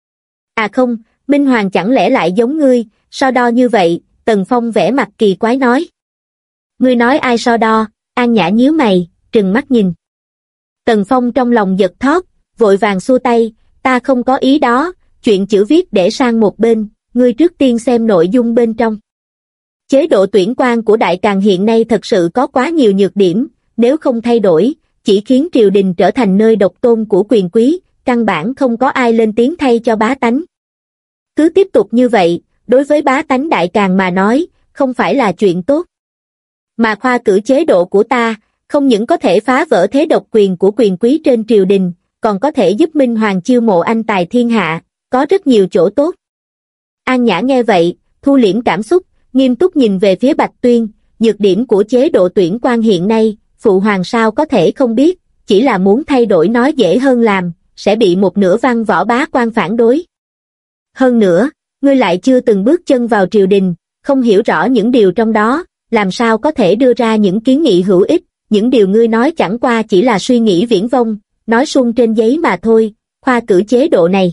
S1: À không, Minh Hoàng chẳng lẽ lại giống ngươi, so đo như vậy? Tần Phong vẽ mặt kỳ quái nói. Ngươi nói ai so đo? An Nhã nhíu mày, trừng mắt nhìn. Tần Phong trong lòng giật thót, vội vàng xua tay, ta không có ý đó, chuyện chữ viết để sang một bên, ngươi trước tiên xem nội dung bên trong. Chế độ tuyển quan của Đại Càn hiện nay thật sự có quá nhiều nhược điểm, nếu không thay đổi, chỉ khiến triều đình trở thành nơi độc tôn của quyền quý, căn bản không có ai lên tiếng thay cho bá tánh. Cứ tiếp tục như vậy, đối với bá tánh Đại Càn mà nói, không phải là chuyện tốt. Mà khoa cử chế độ của ta, không những có thể phá vỡ thế độc quyền của quyền quý trên triều đình, còn có thể giúp Minh Hoàng chiêu mộ anh tài thiên hạ, có rất nhiều chỗ tốt. An Nhã nghe vậy, thu liễm cảm xúc, nghiêm túc nhìn về phía Bạch Tuyên, nhược điểm của chế độ tuyển quan hiện nay, phụ hoàng sao có thể không biết, chỉ là muốn thay đổi nói dễ hơn làm, sẽ bị một nửa văn võ bá quan phản đối. Hơn nữa, ngươi lại chưa từng bước chân vào triều đình, không hiểu rõ những điều trong đó, làm sao có thể đưa ra những kiến nghị hữu ích, những điều ngươi nói chẳng qua chỉ là suy nghĩ viển vông, nói suông trên giấy mà thôi, khoa cử chế độ này.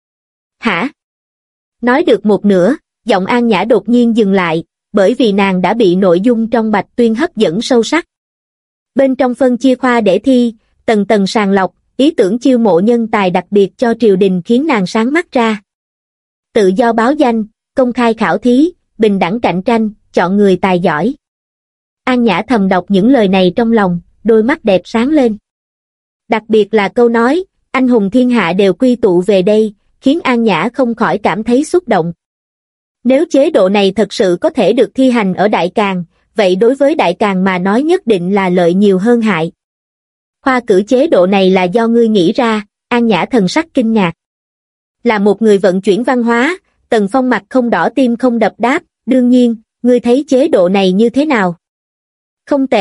S1: Hả? Nói được một nửa, giọng An Nhã đột nhiên dừng lại, bởi vì nàng đã bị nội dung trong Bạch Tuyên hấp dẫn sâu sắc. Bên trong phân chia khoa để thi, tầng tầng sàng lọc, ý tưởng chiêu mộ nhân tài đặc biệt cho triều đình khiến nàng sáng mắt ra. Tự do báo danh, công khai khảo thí, bình đẳng cạnh tranh, chọn người tài giỏi. An Nhã thầm đọc những lời này trong lòng, đôi mắt đẹp sáng lên. Đặc biệt là câu nói, anh hùng thiên hạ đều quy tụ về đây, khiến An Nhã không khỏi cảm thấy xúc động. Nếu chế độ này thật sự có thể được thi hành ở Đại Càn, vậy đối với Đại Càn mà nói nhất định là lợi nhiều hơn hại. Khoa cử chế độ này là do ngươi nghĩ ra? An Nhã thần sắc kinh ngạc. Là một người vận chuyển văn hóa, Tần Phong mặt không đỏ tim không đập đáp, đương nhiên, ngươi thấy chế độ này như thế nào? Không tệ,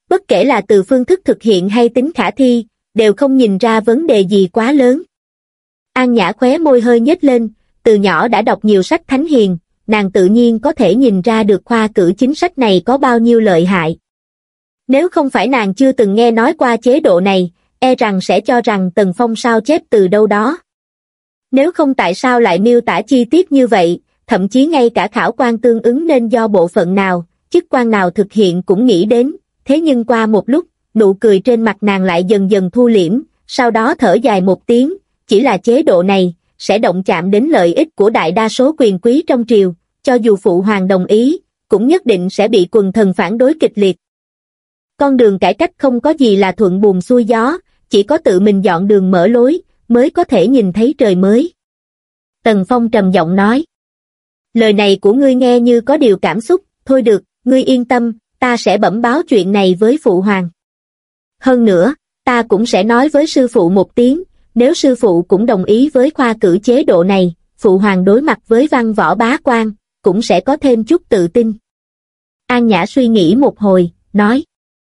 S1: bất kể là từ phương thức thực hiện hay tính khả thi, đều không nhìn ra vấn đề gì quá lớn. An Nhã khóe môi hơi nhếch lên, từ nhỏ đã đọc nhiều sách thánh hiền, nàng tự nhiên có thể nhìn ra được khoa cử chính sách này có bao nhiêu lợi hại. Nếu không phải nàng chưa từng nghe nói qua chế độ này, e rằng sẽ cho rằng Tần Phong sao chép từ đâu đó. Nếu không tại sao lại miêu tả chi tiết như vậy, thậm chí ngay cả khảo quan tương ứng nên do bộ phận nào, chức quan nào thực hiện cũng nghĩ đến, thế nhưng qua một lúc, nụ cười trên mặt nàng lại dần dần thu liễm, sau đó thở dài một tiếng, chỉ là chế độ này, sẽ động chạm đến lợi ích của đại đa số quyền quý trong triều, cho dù phụ hoàng đồng ý, cũng nhất định sẽ bị quần thần phản đối kịch liệt. Con đường cải cách không có gì là thuận buồm xuôi gió, chỉ có tự mình dọn đường mở lối, mới có thể nhìn thấy trời mới. Tần Phong trầm giọng nói. Lời này của ngươi nghe như có điều cảm xúc, thôi được, ngươi yên tâm, ta sẽ bẩm báo chuyện này với phụ hoàng. Hơn nữa, ta cũng sẽ nói với sư phụ một tiếng, nếu sư phụ cũng đồng ý với khoa cử chế độ này, phụ hoàng đối mặt với văn võ bá quan, cũng sẽ có thêm chút tự tin. An Nhã suy nghĩ một hồi, nói.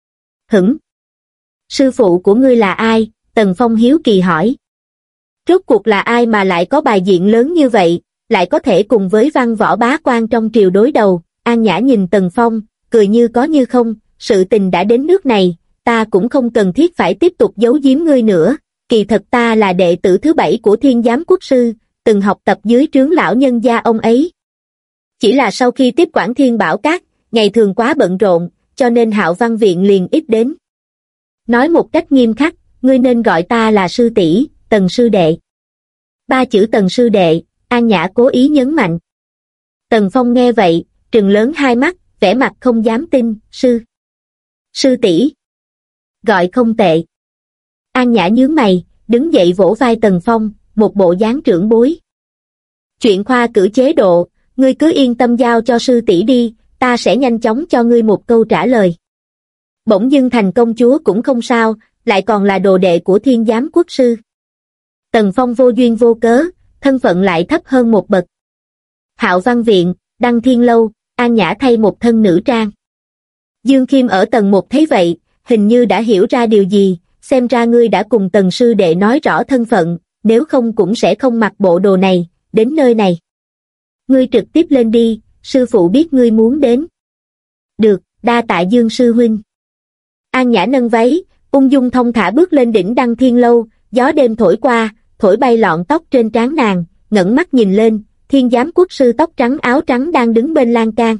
S1: Sư phụ của ngươi là ai? Tần Phong hiếu kỳ hỏi. Rốt cuộc là ai mà lại có bài diện lớn như vậy, lại có thể cùng với văn võ bá quan trong triều đối đầu? An Nhã nhìn Tần Phong, cười như có như không, sự tình đã đến nước này, ta cũng không cần thiết phải tiếp tục giấu giếm ngươi nữa, kỳ thật ta là đệ tử thứ 7 của Thiên Giám Quốc Sư, từng học tập dưới trướng lão nhân gia ông ấy. Chỉ là sau khi tiếp quản Thiên Bảo Các, ngày thường quá bận rộn, cho nên Hạo Văn Viện liền ít đến. Nói một cách nghiêm khắc, ngươi nên gọi ta là sư tỷ, Tần sư đệ. 3 chữ Tần sư đệ, An Nhã cố ý nhấn mạnh. Tần Phong nghe vậy, trừng lớn hai mắt, vẻ mặt không dám tin, sư tỷ. Gọi không tệ. An Nhã nhướng mày, đứng dậy vỗ vai Tần Phong, một bộ dáng trưởng bối. Chuyện khoa cử chế độ, ngươi cứ yên tâm giao cho sư tỷ đi, ta sẽ nhanh chóng cho ngươi một câu trả lời. Bỗng dưng thành công chúa cũng không sao, lại còn là đồ đệ của Thiên Giám Quốc Sư. Tần Phong vô duyên vô cớ, thân phận lại thấp hơn một bậc. Hạo Văn Viện, Đăng Thiên Lâu, An Nhã thay một thân nữ trang. Dương Khiêm ở tầng 1 thấy vậy, hình như đã hiểu ra điều gì, xem ra ngươi đã cùng Tần sư đệ nói rõ thân phận, nếu không cũng sẽ không mặc bộ đồ này, đến nơi này. Ngươi trực tiếp lên đi, sư phụ biết ngươi muốn đến. Được, đa tạ Dương sư huynh. An Nhã nâng váy, ung dung thong thả bước lên đỉnh Đăng Thiên Lâu, gió đêm thổi qua, thổi bay lọn tóc trên trán nàng, ngẩng mắt nhìn lên, Thiên Giám Quốc Sư tóc trắng áo trắng đang đứng bên lan can.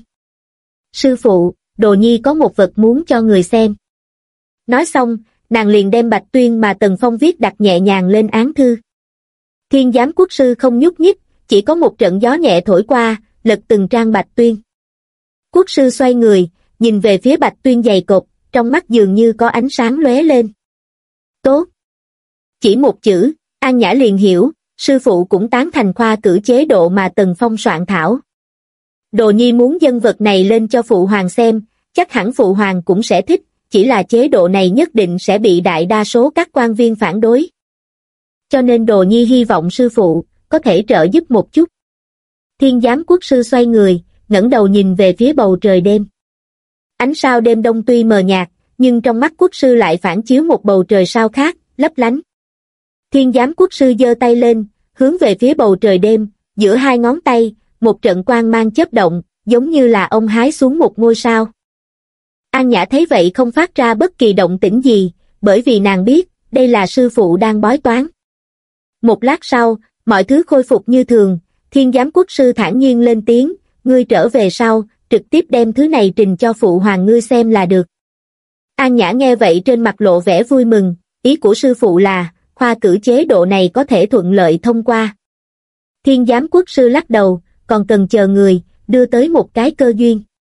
S1: Sư phụ, đồ nhi có một vật muốn cho người xem. Nói xong, nàng liền đem Bạch Tuyên mà Tần Phong viết đặt nhẹ nhàng lên án thư. Thiên Giám Quốc Sư không nhúc nhích, chỉ có một trận gió nhẹ thổi qua, lật từng trang Bạch Tuyên. Quốc sư xoay người, nhìn về phía Bạch Tuyên dày cộp, trong mắt dường như có ánh sáng lóe lên. Tốt. Chỉ một chữ, An Nhã liền hiểu, sư phụ cũng tán thành khoa cử chế độ mà Tần Phong soạn thảo. Đồ nhi muốn dâng vật này lên cho phụ hoàng xem, chắc hẳn phụ hoàng cũng sẽ thích, chỉ là chế độ này nhất định sẽ bị đại đa số các quan viên phản đối. Cho nên đồ nhi hy vọng sư phụ có thể trợ giúp một chút. Thiên Giám Quốc Sư xoay người, ngẩng đầu nhìn về phía bầu trời đêm. Ánh sao đêm đông tuy mờ nhạt, nhưng trong mắt quốc sư lại phản chiếu một bầu trời sao khác, lấp lánh. Thiên Giám Quốc Sư giơ tay lên, hướng về phía bầu trời đêm, giữa hai ngón tay, một trận quang mang chớp động, giống như là ông hái xuống một ngôi sao. An Nhã thấy vậy không phát ra bất kỳ động tĩnh gì, bởi vì nàng biết, đây là sư phụ đang bói toán. Một lát sau, mọi thứ khôi phục như thường, Thiên Giám Quốc Sư thản nhiên lên tiếng, ngươi trở về sau, trực tiếp đem thứ này trình cho phụ hoàng ngươi xem là được. An Nhã nghe vậy trên mặt lộ vẻ vui mừng, ý của sư phụ là, khoa cử chế độ này có thể thuận lợi thông qua. Thiên Giám Quốc Sư lắc đầu, còn cần chờ người, đưa tới một cái cơ duyên.